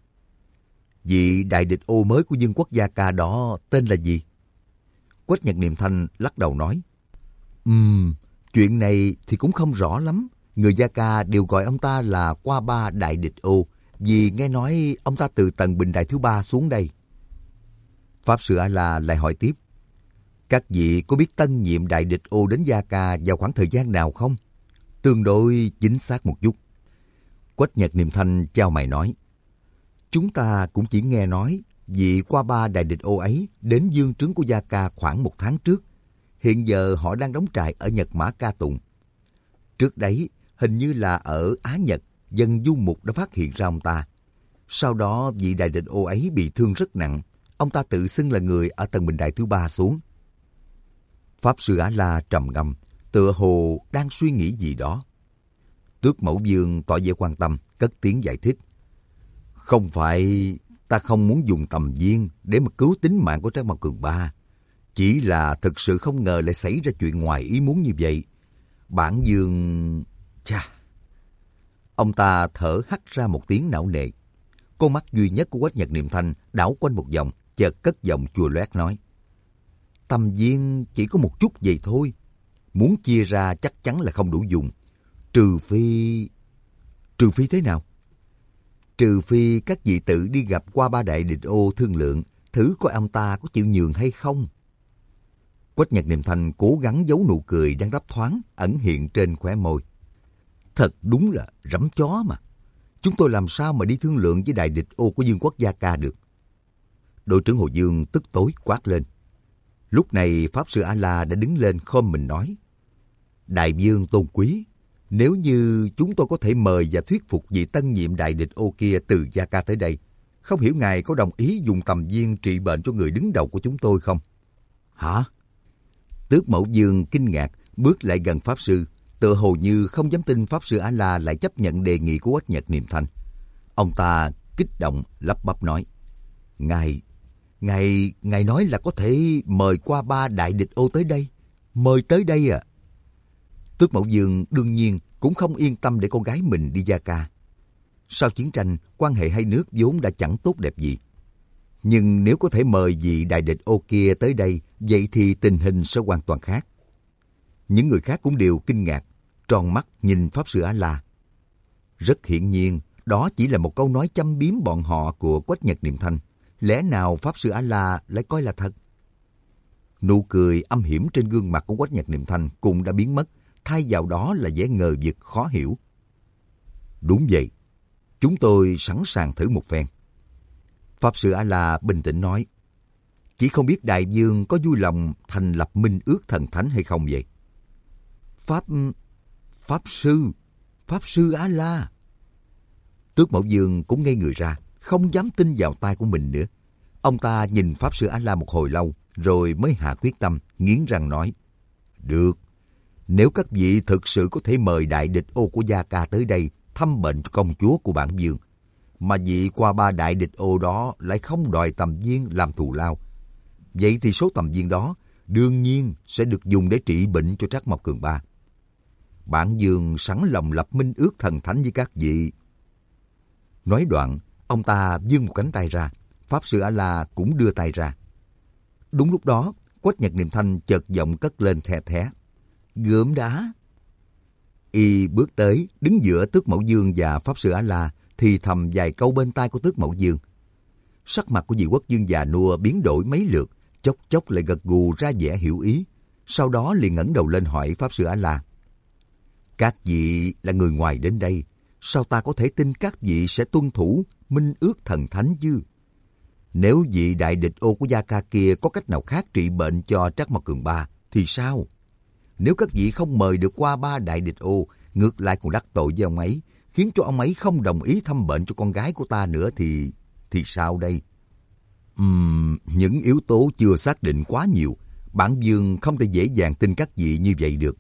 [SPEAKER 1] Vị đại địch ô mới của vương quốc Gia Ca đó tên là gì? Quách Nhật Niệm Thanh lắc đầu nói. Chuyện này thì cũng không rõ lắm. Người Gia Ca đều gọi ông ta là Qua Ba Đại Địch Ô, vì nghe nói ông ta từ tầng bình đài thứ 3 xuống đây. Pháp Sư A-la lại hỏi tiếp. Các vị có biết tân nhiệm Đại Địch Ô đến Gia Ca vào khoảng thời gian nào không? Tương đối chính xác một chút. Quách Nhật Niệm Thanh chau mày nói. Chúng ta cũng chỉ nghe nói vị Qua Ba Đại Địch Ô ấy đến dương trướng của Gia Ca khoảng 1 tháng trước. Hiện giờ họ đang đóng trại ở Nhật Mã Ca Tụng. Trước đấy, hình như là ở Á Nhật, dân du mục đã phát hiện ra ông ta. Sau đó vị đại địch ô ấy bị thương rất nặng. Ông ta tự xưng là người ở tầng bình đài thứ 3 xuống. Pháp Sư A-la trầm ngâm, tựa hồ đang suy nghĩ gì đó. Tước Mẫu Dương tỏ vẻ quan tâm, cất tiếng giải thích. Không phải ta không muốn dùng Tầm Viên để mà cứu tính mạng của Trác Mao Cường Ba. Chỉ là thực sự không ngờ lại xảy ra chuyện ngoài ý muốn như vậy. Bản Dương... Chà... Ông ta thở hắt ra một tiếng não nề. Con mắt duy nhất của Quách Nhật Niệm Thanh đảo quanh một vòng, chợt cất giọng chua loét nói. Tầm Viên chỉ có một chút vậy thôi. Muốn chia ra chắc chắn là không đủ dùng. Trừ phi... Trừ phi thế nào? Trừ phi các vị tự đi gặp Qua Ba Đại Địch Ô thương lượng, thử coi ông ta có chịu nhường hay không. Quách Nhật Niệm Thanh cố gắng giấu nụ cười đang thấp thoáng ẩn hiện trên khóe môi. Thật đúng là rắm chó mà. Chúng tôi làm sao mà đi thương lượng với đại địch ô của vương quốc Gia Ca được? Đội trưởng Hồ Dương tức tối quát lên. Lúc này Pháp Sư A-la đã đứng lên khom mình nói. Đại vương tôn quý, nếu như chúng tôi có thể mời và thuyết phục vị tân nhiệm đại địch ô kia từ Gia Ca tới đây, không hiểu ngài có đồng ý dùng Tầm Viên trị bệnh cho người đứng đầu của chúng tôi không? Hả? Tước Mẫu Dương kinh ngạc bước lại gần Pháp Sư, tựa hồ như không dám tin Pháp Sư A-la lại chấp nhận đề nghị của Quách Nhật Niệm Thanh. Ông ta kích động lắp bắp nói. Ngài nói là có thể mời Qua Ba Đại Địch Ô tới đây. Mời tới đây à? Tước Mẫu Dương đương nhiên cũng không yên tâm để con gái mình đi Gia Ca. Sau chiến tranh, quan hệ hai nước vốn đã chẳng tốt đẹp gì. Nhưng nếu có thể mời vị đại địch ô kia tới đây, vậy thì tình hình sẽ hoàn toàn khác. Những người khác cũng đều kinh ngạc, tròn mắt nhìn Pháp Sư A-la. Rất hiển nhiên, đó chỉ là một câu nói châm biếm bọn họ của Quách Nhật Niệm Thanh. Lẽ nào Pháp Sư A-la lại coi là thật? Nụ cười âm hiểm trên gương mặt của Quách Nhật Niệm Thanh cũng đã biến mất, thay vào đó là vẻ ngờ vực khó hiểu. Đúng vậy, chúng tôi sẵn sàng thử một phen. Pháp Sư A-la bình tĩnh nói. Chỉ không biết đại vương có vui lòng thành lập minh ước thần thánh hay không vậy? Pháp Sư A-la. Tước Mẫu Dương cũng ngây người ra, không dám tin vào tai của mình nữa. Ông ta nhìn Pháp Sư A-la một hồi lâu, rồi mới hạ quyết tâm, nghiến răng nói. Được, nếu các vị thực sự có thể mời đại địch ô của Gia Ca tới đây thăm bệnh cho công chúa của bản vương, mà vị Qua Ba Đại Địch Ô đó lại không đòi Tầm Viên làm thù lao, vậy thì số Tầm Viên đó đương nhiên sẽ được dùng để trị bệnh cho Trác Mao Cường Ba. Bản vương sẵn lòng lập minh ước thần thánh với các vị. Nói đoạn, ông ta vươn một cánh tay ra, Pháp Sư A-la cũng đưa tay ra. Đúng lúc đó, Quách Nhật Niệm Thanh chợt giọng cất lên the thé. Gớm đá. Y bước tới, đứng giữa Tước Mẫu Dương và Pháp Sư A-la, thì thầm vài câu bên tai của Tước Mẫu Dương. Sắc mặt của vị quốc vương già nua biến đổi mấy lượt, chốc chốc lại gật gù ra vẻ hiểu ý. Sau đó liền ngẩng đầu lên hỏi Pháp Sư A-la. Các vị là người ngoài đến đây, sao ta có thể tin các vị sẽ tuân thủ minh ước thần thánh chứ? Nếu vị đại địch ô của Gia Ca kia có cách nào khác trị bệnh cho Trác Mao Cường Ba thì sao? Nếu các vị không mời được qua ba đại địch ô, ngược lại còn đắc tội với ông ấy, khiến cho ông ấy không đồng ý thăm bệnh cho con gái của ta nữa thì sao đây? Những yếu tố chưa xác định quá nhiều, bản vương không thể dễ dàng tin các vị như vậy được.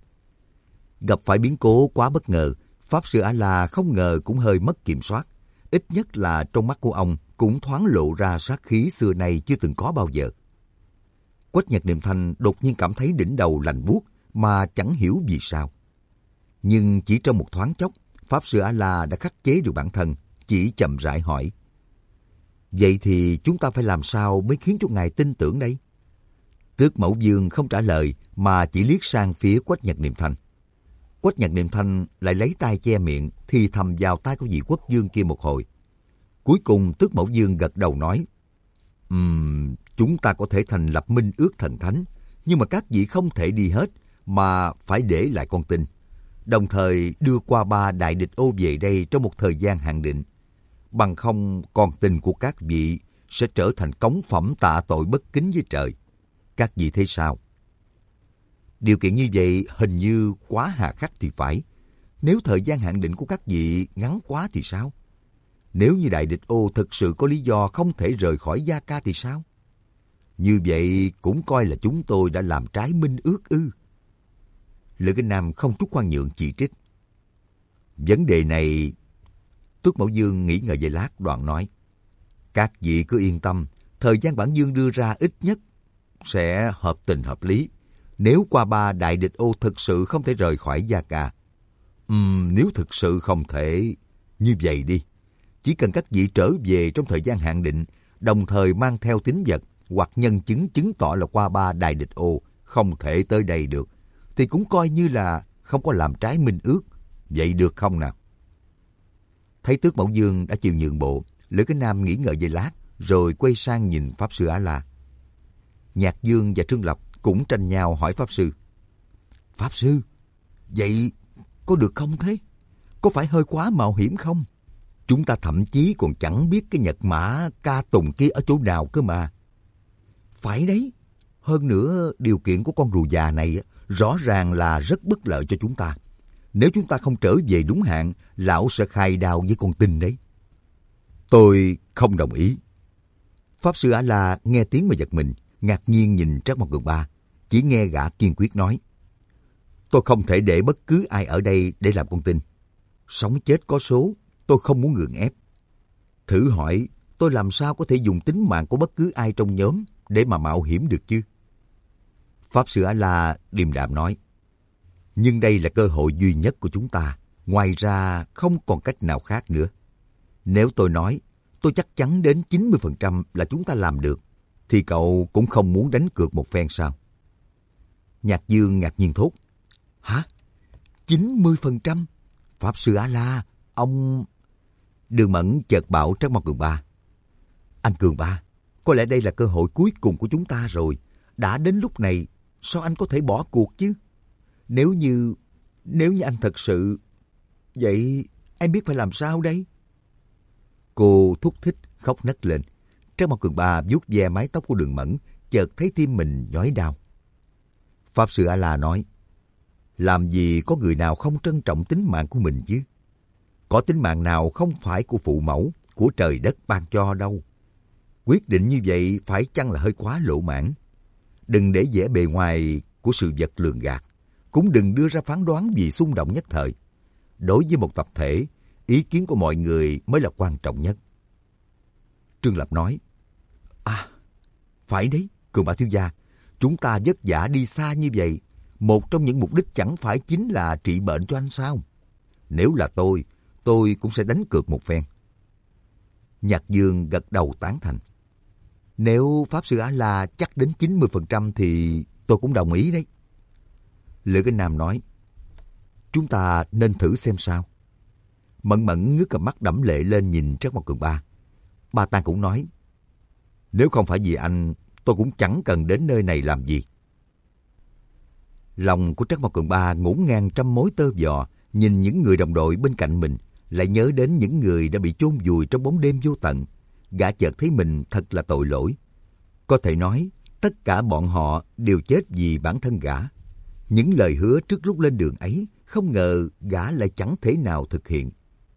[SPEAKER 1] Gặp phải biến cố quá bất ngờ, Pháp Sư A-la không ngờ cũng hơi mất kiểm soát. Ít nhất là trong mắt của ông cũng thoáng lộ ra sát khí xưa nay chưa từng có bao giờ. Quách Nhật Niệm Thanh đột nhiên cảm thấy đỉnh đầu lạnh buốt mà chẳng hiểu vì sao. Nhưng chỉ trong một thoáng chốc, Pháp Sư A-la đã khắc chế được bản thân, chỉ chậm rãi hỏi. Vậy thì chúng ta phải làm sao mới khiến cho ngài tin tưởng đây? Tước Mẫu Dương không trả lời mà chỉ liếc sang phía Quách Nhật Niệm Thanh. Quách Nhật Niệm Thanh lại lấy tay che miệng thì thầm vào tai của vị quốc vương kia một hồi. Cuối cùng Tước Mẫu Dương gật đầu nói, chúng ta có thể thành lập minh ước thần thánh, nhưng mà các vị không thể đi hết mà phải để lại con tin. Đồng thời đưa qua ba đại địch ô về đây trong một thời gian hạn định. Bằng không con tin của các vị sẽ trở thành cống phẩm tạ tội bất kính với trời. Các vị thấy sao? Điều kiện như vậy hình như quá hà khắc thì phải. Nếu thời gian hạn định của các vị ngắn quá thì sao? Nếu như đại địch ô thực sự có lý do không thể rời khỏi Gia Ca thì sao? Như vậy cũng coi là chúng tôi đã làm trái minh ước ư? Lữ Kinh Nam không chút khoan nhượng chỉ trích. Vấn đề này, Tước Mẫu Dương nghĩ ngợi vài lát đoạn nói, các vị cứ yên tâm, thời gian bản vương đưa ra ít nhất sẽ hợp tình hợp lý. Nếu qua ba đại địch ô thực sự không thể rời khỏi Gia Ca, nếu thực sự không thể, như vậy đi. Chỉ cần các vị trở về trong thời gian hạn định, đồng thời mang theo tín vật hoặc nhân chứng chứng tỏ là qua ba đại địch ô không thể tới đây được, thì cũng coi như là không có làm trái minh ước. Vậy được không nào? Thấy Tước Mẫu Dương đã chịu nhượng bộ, Lữ Kính Nam nghĩ ngợi giây lát, rồi quay sang nhìn Pháp Sư A-la. Nhạc Dương và Trương Lập cũng tranh nhau hỏi Pháp Sư. Pháp Sư, vậy có được không thế? Có phải hơi quá mạo hiểm không? Chúng ta thậm chí còn chẳng biết cái nhật mã ca tùng kia ở chỗ nào cơ mà. Phải đấy. Hơn nữa, điều kiện của con rùa già này rõ ràng là rất bất lợi cho chúng ta. Nếu chúng ta không trở về đúng hạn, lão sẽ khai đao với con tin đấy. Tôi không đồng ý. Pháp Sư A-la nghe tiếng mà giật mình, ngạc nhiên nhìn Trác Mao Cường Ba. Chỉ nghe gã kiên quyết nói, tôi không thể để bất cứ ai ở đây để làm con tin. Sống chết có số, tôi không muốn gượng ép. Thử hỏi, tôi làm sao có thể dùng tính mạng của bất cứ ai trong nhóm để mà mạo hiểm được chứ? Pháp Sư A-la điềm đạm nói, nhưng đây là cơ hội duy nhất của chúng ta. Ngoài ra không còn cách nào khác nữa. Nếu tôi nói, tôi chắc chắn đến 90% là chúng ta làm được, thì cậu cũng không muốn đánh cược một phen sao? Nhạc Dương ngạc nhiên thốt, hả? 90%? Pháp Sư A-la, ông... Đường Mẫn chợt bảo Trác Mao Cường Ba, anh Cường Ba, có lẽ đây là cơ hội cuối cùng của chúng ta rồi. Đã đến lúc này, sao anh có thể bỏ cuộc chứ? Nếu như anh thật sự... Vậy em biết phải làm sao đây? Cô thúc thích khóc nấc lên. Trác Mao Cường Ba vuốt ve mái tóc của Đường Mẫn, chợt thấy tim mình nhói đau. Pháp Sư A-la nói, làm gì có người nào không trân trọng tính mạng của mình chứ? Có tính mạng nào không phải của phụ mẫu, của trời đất ban cho đâu. Quyết định như vậy phải chăng là hơi quá lỗ mãn? Đừng để vẻ bề ngoài của sự vật lường gạt. Cũng đừng đưa ra phán đoán vì xung động nhất thời. Đối với một tập thể, ý kiến của mọi người mới là quan trọng nhất. Trương Lập nói, phải đấy, Cường Ba thiếu gia, chúng ta vất vả đi xa như vậy, một trong những mục đích chẳng phải chính là trị bệnh cho anh sao? Nếu là tôi cũng sẽ đánh cược một phen. Nhạc Dương gật đầu tán thành. Nếu Pháp Sư A-la chắc đến 90% thì tôi cũng đồng ý đấy. Lữ Kinh Nam nói, chúng ta nên thử xem sao. Mẫn Mẫn ngước cặp mắt đẫm lệ lên nhìn Trác Mao Cường Ba. Ba ta cũng nói, nếu không phải vì anh, tôi cũng chẳng cần đến nơi này làm gì. Lòng của Trác Mộc Cường Ba ngổn ngang trăm mối tơ vò, nhìn những người đồng đội bên cạnh mình, lại nhớ đến những người đã bị chôn vùi trong bóng đêm vô tận. Gã chợt thấy mình thật là tội lỗi. Có thể nói, tất cả bọn họ đều chết vì bản thân gã. Những lời hứa trước lúc lên đường ấy, không ngờ gã lại chẳng thể nào thực hiện.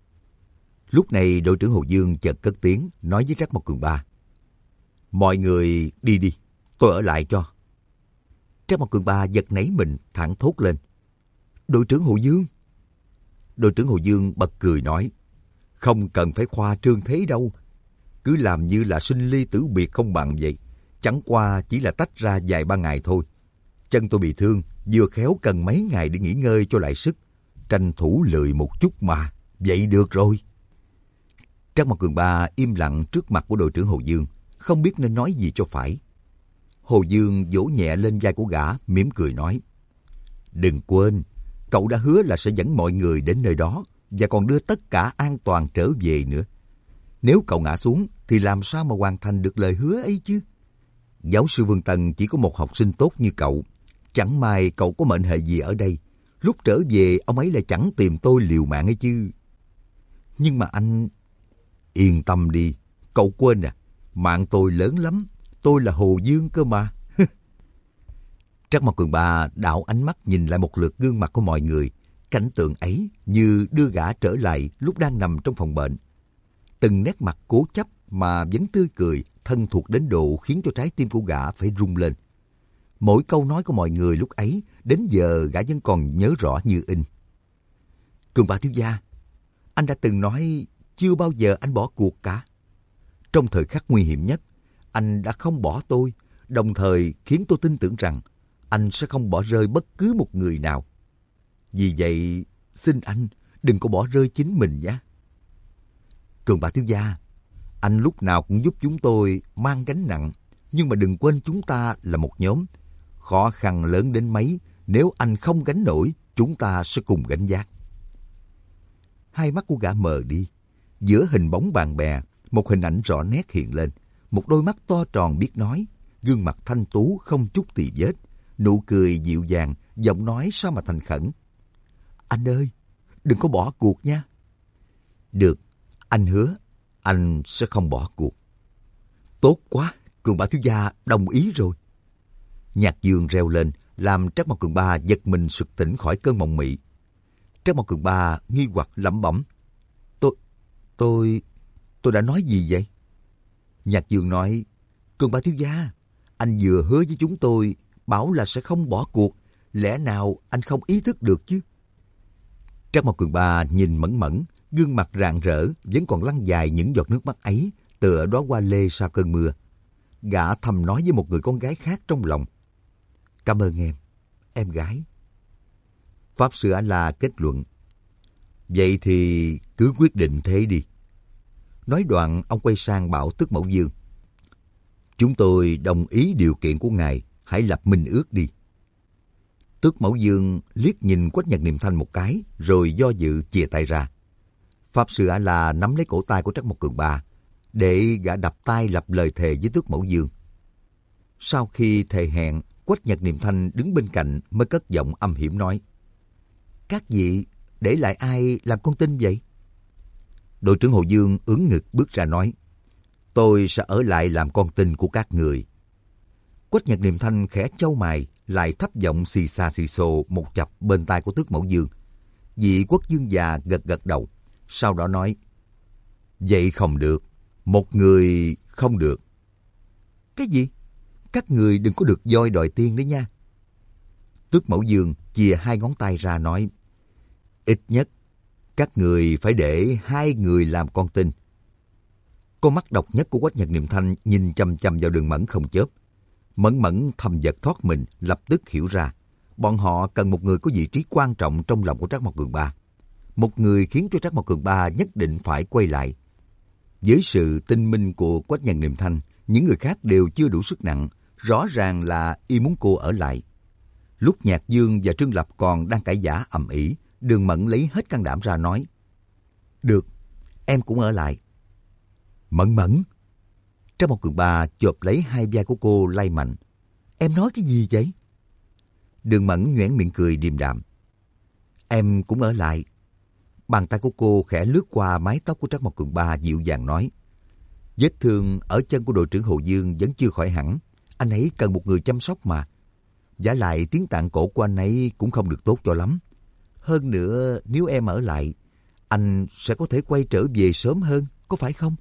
[SPEAKER 1] Lúc này đội trưởng Hồ Dương chợt cất tiếng nói với Trác Mộc Cường Ba: mọi người đi đi, tôi ở lại cho. Trác Mộc Cường Ba giật nảy mình, thẳng thốt lên: đội trưởng Hồ Dương. Đội trưởng Hồ Dương bật cười nói: không cần phải khoa trương thế đâu. Cứ làm như là sinh ly tử biệt không bằng vậy. Chẳng qua chỉ là tách ra vài ba ngày thôi. Chân tôi bị thương, vừa khéo cần mấy ngày để nghỉ ngơi cho lại sức. Tranh thủ lười một chút mà, vậy được rồi. Trác Mộc Cường Ba im lặng trước mặt của đội trưởng Hồ Dương, không biết nên nói gì cho phải. Hồ Dương vỗ nhẹ lên vai của gã, mỉm cười nói: đừng quên, cậu đã hứa là sẽ dẫn mọi người đến nơi đó và còn đưa tất cả an toàn trở về nữa. Nếu cậu ngã xuống thì làm sao mà hoàn thành được lời hứa ấy chứ? Giáo sư Vương Tân chỉ có một học sinh tốt như cậu. Chẳng may cậu có mệnh hệ gì ở đây, lúc trở về ông ấy lại chẳng tìm tôi liều mạng ấy chứ. Nhưng mà anh... Yên tâm đi, cậu quên à, mạng tôi lớn lắm, tôi là Hồ Dương cơ mà. Trác Mộc Cường Ba đảo ánh mắt nhìn lại một lượt gương mặt của mọi người. Cảnh tượng ấy như đưa gã trở lại lúc đang nằm trong phòng bệnh. Từng nét mặt cố chấp mà vẫn tươi cười, thân thuộc đến độ khiến cho trái tim của gã phải rung lên. Mỗi câu nói của mọi người lúc ấy, đến giờ gã vẫn còn nhớ rõ như in. Cường Ba thiếu gia, anh đã từng nói chưa bao giờ anh bỏ cuộc cả. Trong thời khắc nguy hiểm nhất, anh đã không bỏ tôi, đồng thời khiến tôi tin tưởng rằng anh sẽ không bỏ rơi bất cứ một người nào. Vì vậy, xin anh đừng có bỏ rơi chính mình nhé. Cường Ba thiếu gia, anh lúc nào cũng giúp chúng tôi mang gánh nặng, nhưng mà đừng quên chúng ta là một nhóm. Khó khăn lớn đến mấy, nếu anh không gánh nổi, chúng ta sẽ cùng gánh vác. Hai mắt của gã mờ đi. Giữa hình bóng bạn bè, một hình ảnh rõ nét hiện lên. Một đôi mắt to tròn biết nói, gương mặt thanh tú không chút tì vết, nụ cười dịu dàng, giọng nói sao mà thành khẩn. Anh ơi, đừng có bỏ cuộc nha. Được, anh hứa, anh sẽ không bỏ cuộc. Tốt quá, Cường Ba thiếu gia đồng ý rồi. Nhạc Dương reo lên, làm Trác Mộc Cường Ba giật mình sực tỉnh khỏi cơn mộng mị. Trác Mộc Cường Ba nghi hoặc lẩm bẩm: Tôi đã nói gì vậy? Nhạc Dương nói: Cường Ba thiếu gia, anh vừa hứa với chúng tôi bảo là sẽ không bỏ cuộc, lẽ nào anh không ý thức được chứ? Trác Mộc Cường Ba nhìn Mẫn Mẫn, gương mặt rạng rỡ vẫn còn lăn dài những giọt nước mắt ấy, tựa đóa hoa lê sau cơn mưa. Gã thầm nói với một người con gái khác trong lòng: Cảm ơn em gái. Pháp Sư A-la kết luận: Vậy thì cứ quyết định thế đi. Nói đoạn, ông quay sang bảo Tước Mẫu Dương: Chúng tôi đồng ý điều kiện của ngài, hãy lập minh ước đi. Tước Mẫu Dương liếc nhìn Quách Nhật Niệm Thanh một cái, rồi do dự chìa tay ra. Pháp Sư A-la nắm lấy cổ tay của Trác Mộc Cường Ba, để gã đập tay lập lời thề với Tước Mẫu Dương. Sau khi thề hẹn, Quách Nhật Niệm Thanh đứng bên cạnh mới cất giọng âm hiểm nói: Các vị để lại ai làm con tin vậy? Đội trưởng Hồ Dương ưỡn ngực bước ra nói: Tôi sẽ ở lại làm con tin của các người. Quách Nhật Niệm Thanh khẽ chau mày, lại thấp giọng xì xa xì xồ một chập bên tai của Tước Mẫu Dương. Vị quốc dương già gật gật đầu, sau đó nói: Vậy không được, một người không được. Cái gì? Các người đừng có được voi đòi tiên đấy nha. Tước Mẫu Dương chìa hai ngón tay ra nói: Ít nhất các người phải để hai người làm con tin. Con mắt độc nhất của Quách Nhật Niệm Thanh nhìn chằm chằm vào Đường Mẫn không chớp. Mẫn Mẫn thầm giật thoát mình, lập tức hiểu ra bọn họ cần một người có vị trí quan trọng trong lòng của Trác Mộc Cường Ba, một người khiến cho Trác Mộc Cường Ba nhất định phải quay lại. Với sự tinh minh của Quách Nhật Niệm Thanh, những người khác đều chưa đủ sức nặng, rõ ràng là y muốn cô ở lại. Lúc Nhạc Dương và Trương Lập còn đang cãi vã ầm ĩ, Đường Mẫn lấy hết can đảm ra nói: Được, em cũng ở lại. Mẫn Mẫn! Trác Mộc Cường Ba chộp lấy hai vai của cô lay mạnh: Em nói cái gì vậy? Đường Mẫn nhoẻn miệng cười điềm đạm. Em cũng ở lại. Bàn tay của cô khẽ lướt qua mái tóc của Trác Mộc Cường Ba dịu dàng nói. Vết thương ở chân của đội trưởng Hồ Dương vẫn chưa khỏi hẳn. Anh ấy cần một người chăm sóc mà. Vả lại tiếng tạng cổ của anh ấy cũng không được tốt cho lắm. Hơn nữa nếu em ở lại, anh sẽ có thể quay trở về sớm hơn, có phải không?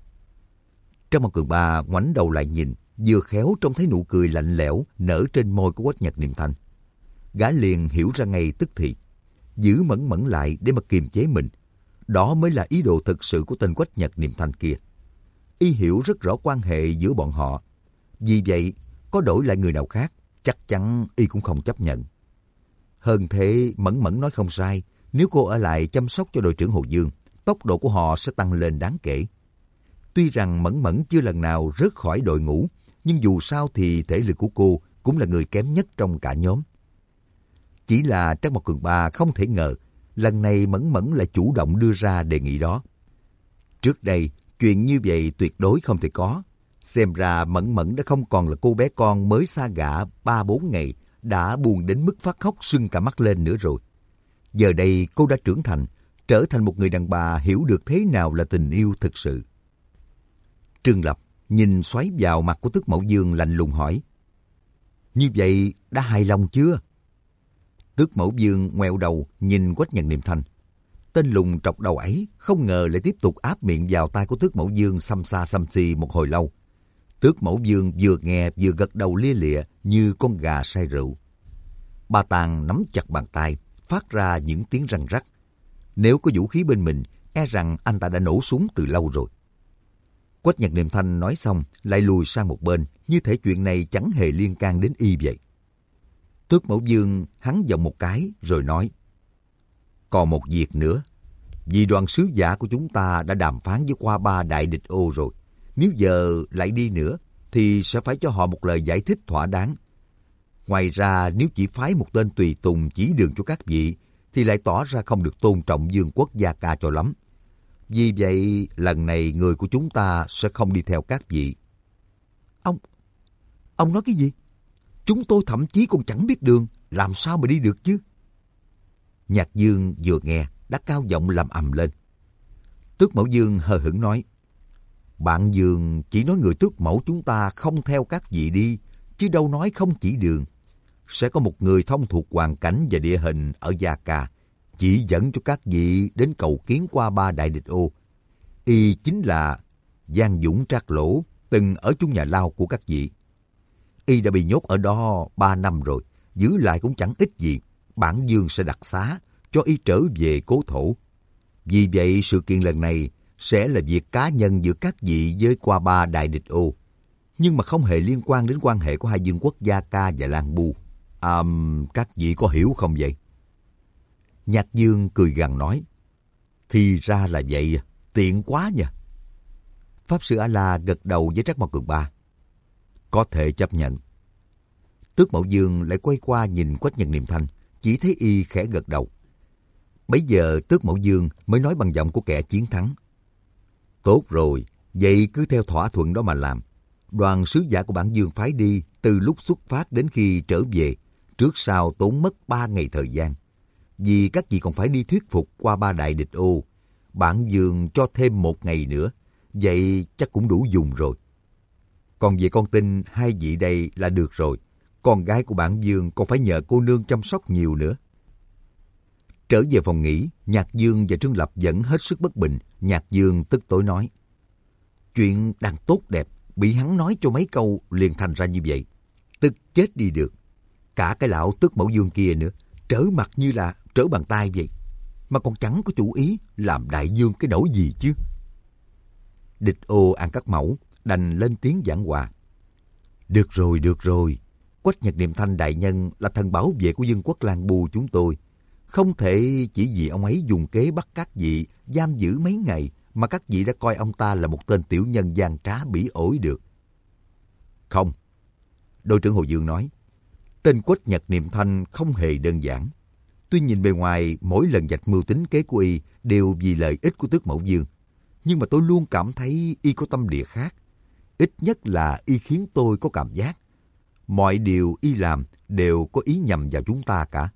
[SPEAKER 1] Trác Mộc Cường Ba ngoảnh đầu lại nhìn, vừa khéo trông thấy nụ cười lạnh lẽo nở trên môi của Quách Nhật Niệm Thanh. Gã liền hiểu ra ngay tức thì, giữ Mẫn Mẫn lại để mà kiềm chế mình. Đó mới là ý đồ thực sự của tên Quách Nhật Niệm Thanh kia. Y hiểu rất rõ quan hệ giữa bọn họ. Vì vậy, có đổi lại người nào khác, chắc chắn Y cũng không chấp nhận. Hơn thế, Mẫn Mẫn nói không sai. Nếu cô ở lại chăm sóc cho đội trưởng Hồ Dương, tốc độ của họ sẽ tăng lên đáng kể. Tuy rằng Mẫn Mẫn chưa lần nào rớt khỏi đội ngũ, nhưng dù sao thì thể lực của cô cũng là người kém nhất trong cả nhóm. Chỉ là Trác Mộc Cường Ba không thể ngờ, lần này Mẫn Mẫn lại chủ động đưa ra đề nghị đó. Trước đây, chuyện như vậy tuyệt đối không thể có. Xem ra Mẫn Mẫn đã không còn là cô bé con mới xa gả 3-4 ngày, đã buồn đến mức phát khóc sưng cả mắt lên nữa rồi. Giờ đây cô đã trưởng thành, trở thành một người đàn bà hiểu được thế nào là tình yêu thực sự. Trương Lập nhìn xoáy vào mặt của Tước Mẫu Dương lạnh lùng hỏi. Như vậy đã hài lòng chưa? Tước Mẫu Dương ngoẹo đầu nhìn Quách Nhật Niệm Thanh. Tên lùng trọc đầu ấy không ngờ lại tiếp tục áp miệng vào tai của Tước Mẫu Dương xăm xa xăm xì một hồi lâu. Tước Mẫu Dương vừa nghe vừa gật đầu lia lịa như con gà say rượu. Ba Tàng nắm chặt bàn tay, phát ra những tiếng răng rắc. Nếu có vũ khí bên mình, e rằng anh ta đã nổ súng từ lâu rồi. Quách Nhật Niệm Thanh nói xong lại lùi sang một bên, như thể chuyện này chẳng hề liên can đến Y vậy. Tước Mẫu Dương hắn giọng một cái rồi nói. Còn một việc nữa. Vì đoàn sứ giả của chúng ta đã đàm phán với Qua Ba đại địch ô rồi. Nếu giờ lại đi nữa thì sẽ phải cho họ một lời giải thích thỏa đáng. Ngoài ra nếu chỉ phái một tên tùy tùng chỉ đường cho các vị thì lại tỏ ra không được tôn trọng vương quốc Gia Ca cho lắm. Vì vậy lần này người của chúng ta sẽ không đi theo các vị. Ông nói cái gì? Chúng tôi thậm chí còn chẳng biết đường, làm sao mà đi được chứ? Nhạc Dương vừa nghe đã cao giọng làm ầm lên. Tước Mẫu Dương hờ hững nói. Bạn Dương chỉ nói người Tước Mẫu chúng ta không theo các vị đi, chứ đâu nói không chỉ đường. Sẽ có một người thông thuộc hoàn cảnh và địa hình ở Gia Ca, chỉ dẫn cho các vị đến cầu kiến Qua Ba đại địch ô. Y chính là Giang Dũng Trác Lỗ, từng ở chung nhà lao của các vị. Y đã bị nhốt ở đó 3 năm rồi, giữ lại cũng chẳng ích gì. Bản Dương sẽ đặc xá, cho Y trở về cố thổ. Vì vậy sự kiện lần này sẽ là việc cá nhân giữa các vị với Qua Ba đại địch ô, nhưng mà không hề liên quan đến quan hệ của hai vương quốc Gia Ca và Lan Bu. Các vị có hiểu không vậy? Nhạc Dương cười gằn nói. Thì ra là vậy, tiện quá nha. Pháp Sư A-la gật đầu với Trác Mộc Cường Ba. Có thể chấp nhận. Tước Mẫu Dương lại quay qua nhìn Quách Nhật Niệm Thanh, chỉ thấy Y khẽ gật đầu. Bấy giờ Tước Mẫu Dương mới nói bằng giọng của kẻ chiến thắng. Tốt rồi, vậy cứ theo thỏa thuận đó mà làm. Đoàn sứ giả của bản Dương phái đi từ lúc xuất phát đến khi trở về, trước sau tốn mất 3 ngày thời gian. Vì các vị còn phải đi thuyết phục Qua Ba đại địch ô, bản Dương cho thêm 1 ngày nữa, vậy chắc cũng đủ dùng rồi. Còn về con tin hai vị đây là được rồi, con gái của bản Dương còn phải nhờ cô nương chăm sóc nhiều nữa. Trở về phòng nghỉ, Nhạc Dương và Trương Lập vẫn hết sức bất bình. Nhạc Dương tức tối nói. Chuyện đang tốt đẹp, bị hắn nói cho mấy câu liền thành ra như vậy. Tức chết đi được. Cả cái lão Tước Mẫu Dương kia nữa, trở mặt như là trở bàn tay vậy. Mà còn chẳng có chủ ý làm đại dương cái nỗi gì chứ. Địch ô An Cắt Mẫu đành lên tiếng giảng hòa. Được rồi. Quách Nhật Niệm Thanh đại nhân là thần bảo vệ của vương quốc Lan Bu chúng tôi. Không thể chỉ vì ông ấy dùng kế bắt các vị giam giữ mấy ngày mà các vị đã coi ông ta là một tên tiểu nhân gian trá bỉ ổi được. Không. Đội trưởng Hồ Dương nói. Tên Quách Nhật Niệm Thanh không hề đơn giản. Tuy nhìn bề ngoài mỗi lần vạch mưu tính kế của Y đều vì lợi ích của Tước Mẫu Dương, nhưng mà tôi luôn cảm thấy Y có tâm địa khác. Ít nhất là Y khiến tôi có cảm giác Mọi điều y làm đều có ý nhằm vào chúng ta cả.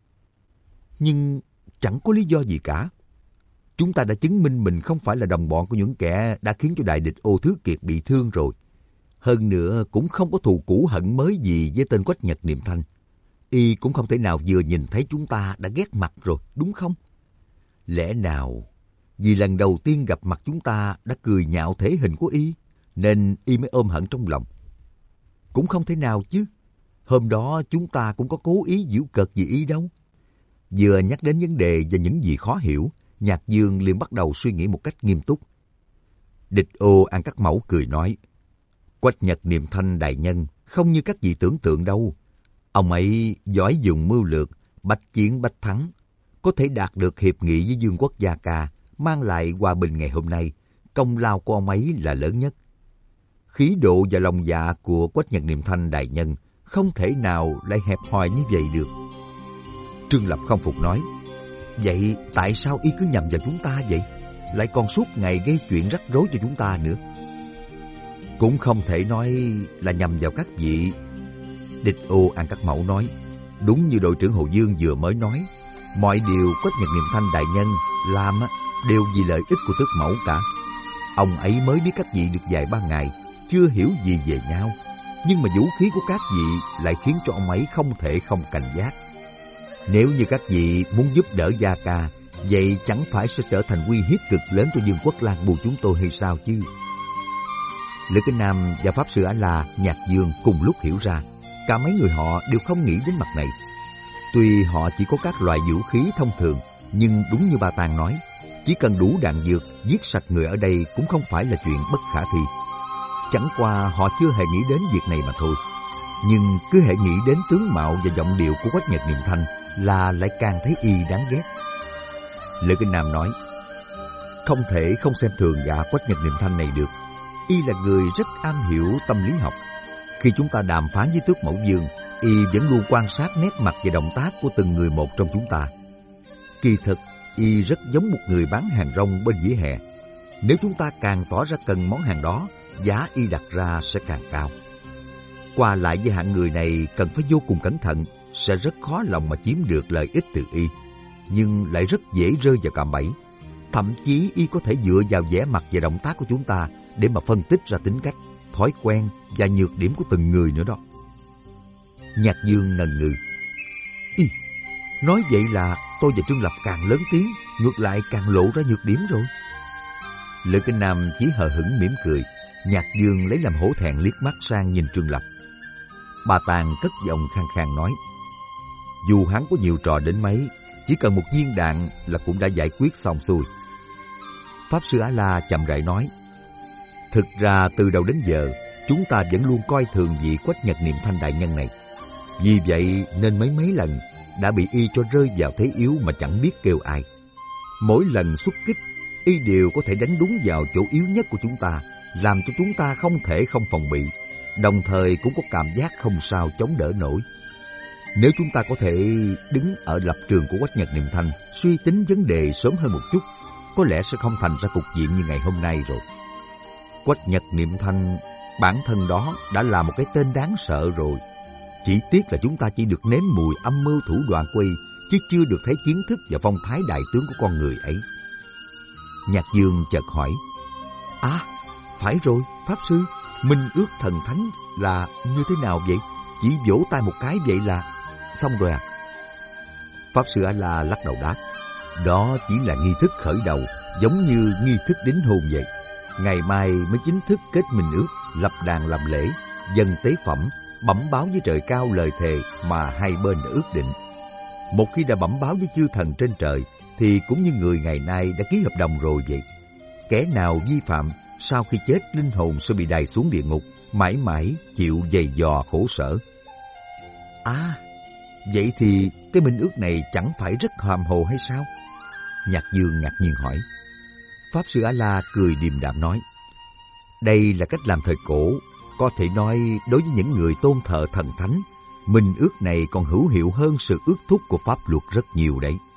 [SPEAKER 1] Nhưng chẳng có lý do gì cả. Chúng ta đã chứng minh mình không phải là đồng bọn của những kẻ đã khiến cho đại địch Ô Thứ Kiệt bị thương rồi. Hơn nữa cũng không có thù cũ hận mới gì với tên Quách Nhật Niệm Thanh. Y cũng không thể nào vừa nhìn thấy chúng ta đã ghét mặt rồi, đúng không? Lẽ nào vì lần đầu tiên gặp mặt chúng ta đã cười nhạo thể hình của Y, nên Y mới ôm hận trong lòng? Cũng không thể nào chứ. Hôm đó chúng ta cũng có cố ý giễu cợt gì Y đâu. Vừa nhắc đến vấn đề và những gì khó hiểu, Nhạc Dương liền bắt đầu suy nghĩ một cách nghiêm túc. Địch Ô An Cắt Mẫu cười nói, Quách Nhật Niệm Thanh đại nhân không như các vị tưởng tượng đâu. Ông ấy giỏi dùng mưu lược, bách chiến bách thắng, có thể đạt được hiệp nghị với Dương quốc Gia Ca, mang lại hòa bình ngày hôm nay. Công lao của ông ấy là lớn nhất. Khí độ và lòng dạ của Quách Nhật Niệm Thanh đại nhân không thể nào lại hẹp hòi như vậy được. Trương Lập không phục nói, vậy tại sao Y cứ nhầm vào chúng ta vậy? Lại còn suốt ngày gây chuyện rắc rối cho chúng ta nữa. Cũng không thể nói là nhầm vào các vị. Địch Ô An Cắt Mẫu nói, đúng như đội trưởng Hồ Dương vừa mới nói, mọi điều Quách Nhật Niệm Thanh đại nhân làm đều vì lợi ích của Tước Mẫu cả. Ông ấy mới biết các vị được vài ba ngày, chưa hiểu gì về nhau, nhưng mà vũ khí của các vị lại khiến cho ông ấy không thể không cảnh giác. Nếu như các vị muốn giúp đỡ Gia Ca, vậy chẳng phải sẽ trở thành uy hiếp cực lớn cho Dương quốc Lan Bù chúng tôi hay sao chứ? Lữ Kinh Nam và Pháp Sư A-La, Nhạc Dương cùng lúc hiểu ra, cả mấy người họ đều không nghĩ đến mặt này. Tuy họ chỉ có các loại vũ khí thông thường, nhưng đúng như Ba Tàng nói, chỉ cần đủ đạn dược, giết sạch người ở đây cũng không phải là chuyện bất khả thi. Chẳng qua họ chưa hề nghĩ đến việc này mà thôi. Nhưng cứ hễ nghĩ đến tướng mạo và giọng điệu của Quách Nhật Niệm Thanh là lại càng thấy Y đáng ghét. Lữ Kinh Nam nói, không thể không xem thường gã Quách Nhật Niệm Thanh này được. Y là người rất am hiểu tâm lý học. Khi chúng ta đàm phán với Tước Mẫu Dương, Y vẫn luôn quan sát nét mặt và động tác của từng người một trong chúng ta. Kỳ thực, Y rất giống một người bán hàng rong bên vỉa hè. Nếu chúng ta càng tỏ ra cần món hàng đó, giá Y đặt ra sẽ càng cao. Qua lại với hạng người này cần phải vô cùng cẩn thận, sẽ rất khó lòng mà chiếm được lợi ích từ Y, nhưng lại rất dễ rơi vào cạm bẫy. Thậm chí Y có thể dựa vào vẻ mặt và động tác của chúng ta để mà phân tích ra tính cách, thói quen và nhược điểm của từng người nữa đó. Nhạc Dương ngần ngừ. Nói vậy là tôi và Trương Lập càng lớn tiếng, ngược lại càng lộ ra nhược điểm rồi. Lữ Kinh Nam chỉ hờ hững mỉm cười. Nhạc Dương lấy làm hổ thẹn liếc mắt sang nhìn Trương Lập. Ba Tàng cất giọng khàn khàn nói, dù hắn có nhiều trò đến mấy, chỉ cần một viên đạn là cũng đã giải quyết xong xuôi. Pháp Sư A-La chậm rãi nói, thực ra từ đầu đến giờ, chúng ta vẫn luôn coi thường vị Quách Nhật Niệm Thanh đại nhân này. Vì vậy nên mấy lần đã bị Y cho rơi vào thế yếu mà chẳng biết kêu ai. Mỗi lần xuất kích, Y đều có thể đánh đúng vào chỗ yếu nhất của chúng ta, làm cho chúng ta không thể không phòng bị, đồng thời cũng có cảm giác không sao chống đỡ nổi. Nếu chúng ta có thể đứng ở lập trường của Quách Nhật Niệm Thanh, suy tính vấn đề sớm hơn một chút, có lẽ sẽ không thành ra cục diện như ngày hôm nay rồi. Quách Nhật Niệm Thanh bản thân đó đã là một cái tên đáng sợ rồi. Chỉ tiếc là chúng ta chỉ được nếm mùi âm mưu thủ đoạn của Y, chứ chưa được thấy kiến thức và phong thái đại tướng của con người ấy. Nhạc Dương chợt hỏi, phải rồi, Pháp Sư, minh ước thần thánh là như thế nào vậy? Chỉ vỗ tay một cái vậy là xong rồi à? Pháp Sư A-La lắc đầu đáp, đó chỉ là nghi thức khởi đầu, giống như nghi thức đính hôn vậy. Ngày mai mới chính thức kết minh ước, lập đàn làm lễ, dâng tế phẩm, bẩm báo với trời cao lời thề mà hai bên đã ước định. Một khi đã bẩm báo với chư thần trên trời, thì cũng như người ngày nay đã ký hợp đồng rồi vậy. Kẻ nào vi phạm, sau khi chết linh hồn sẽ bị đày xuống địa ngục, mãi mãi chịu giày dò khổ sở. Vậy thì cái minh ước này chẳng phải rất hàm hồ hay sao? Nhạc Dương ngạc nhiên hỏi. Pháp Sư A-La cười điềm đạm nói, đây là cách làm thời cổ, có thể nói đối với những người tôn thờ thần thánh, minh ước này còn hữu hiệu hơn sự ước thúc của pháp luật rất nhiều đấy.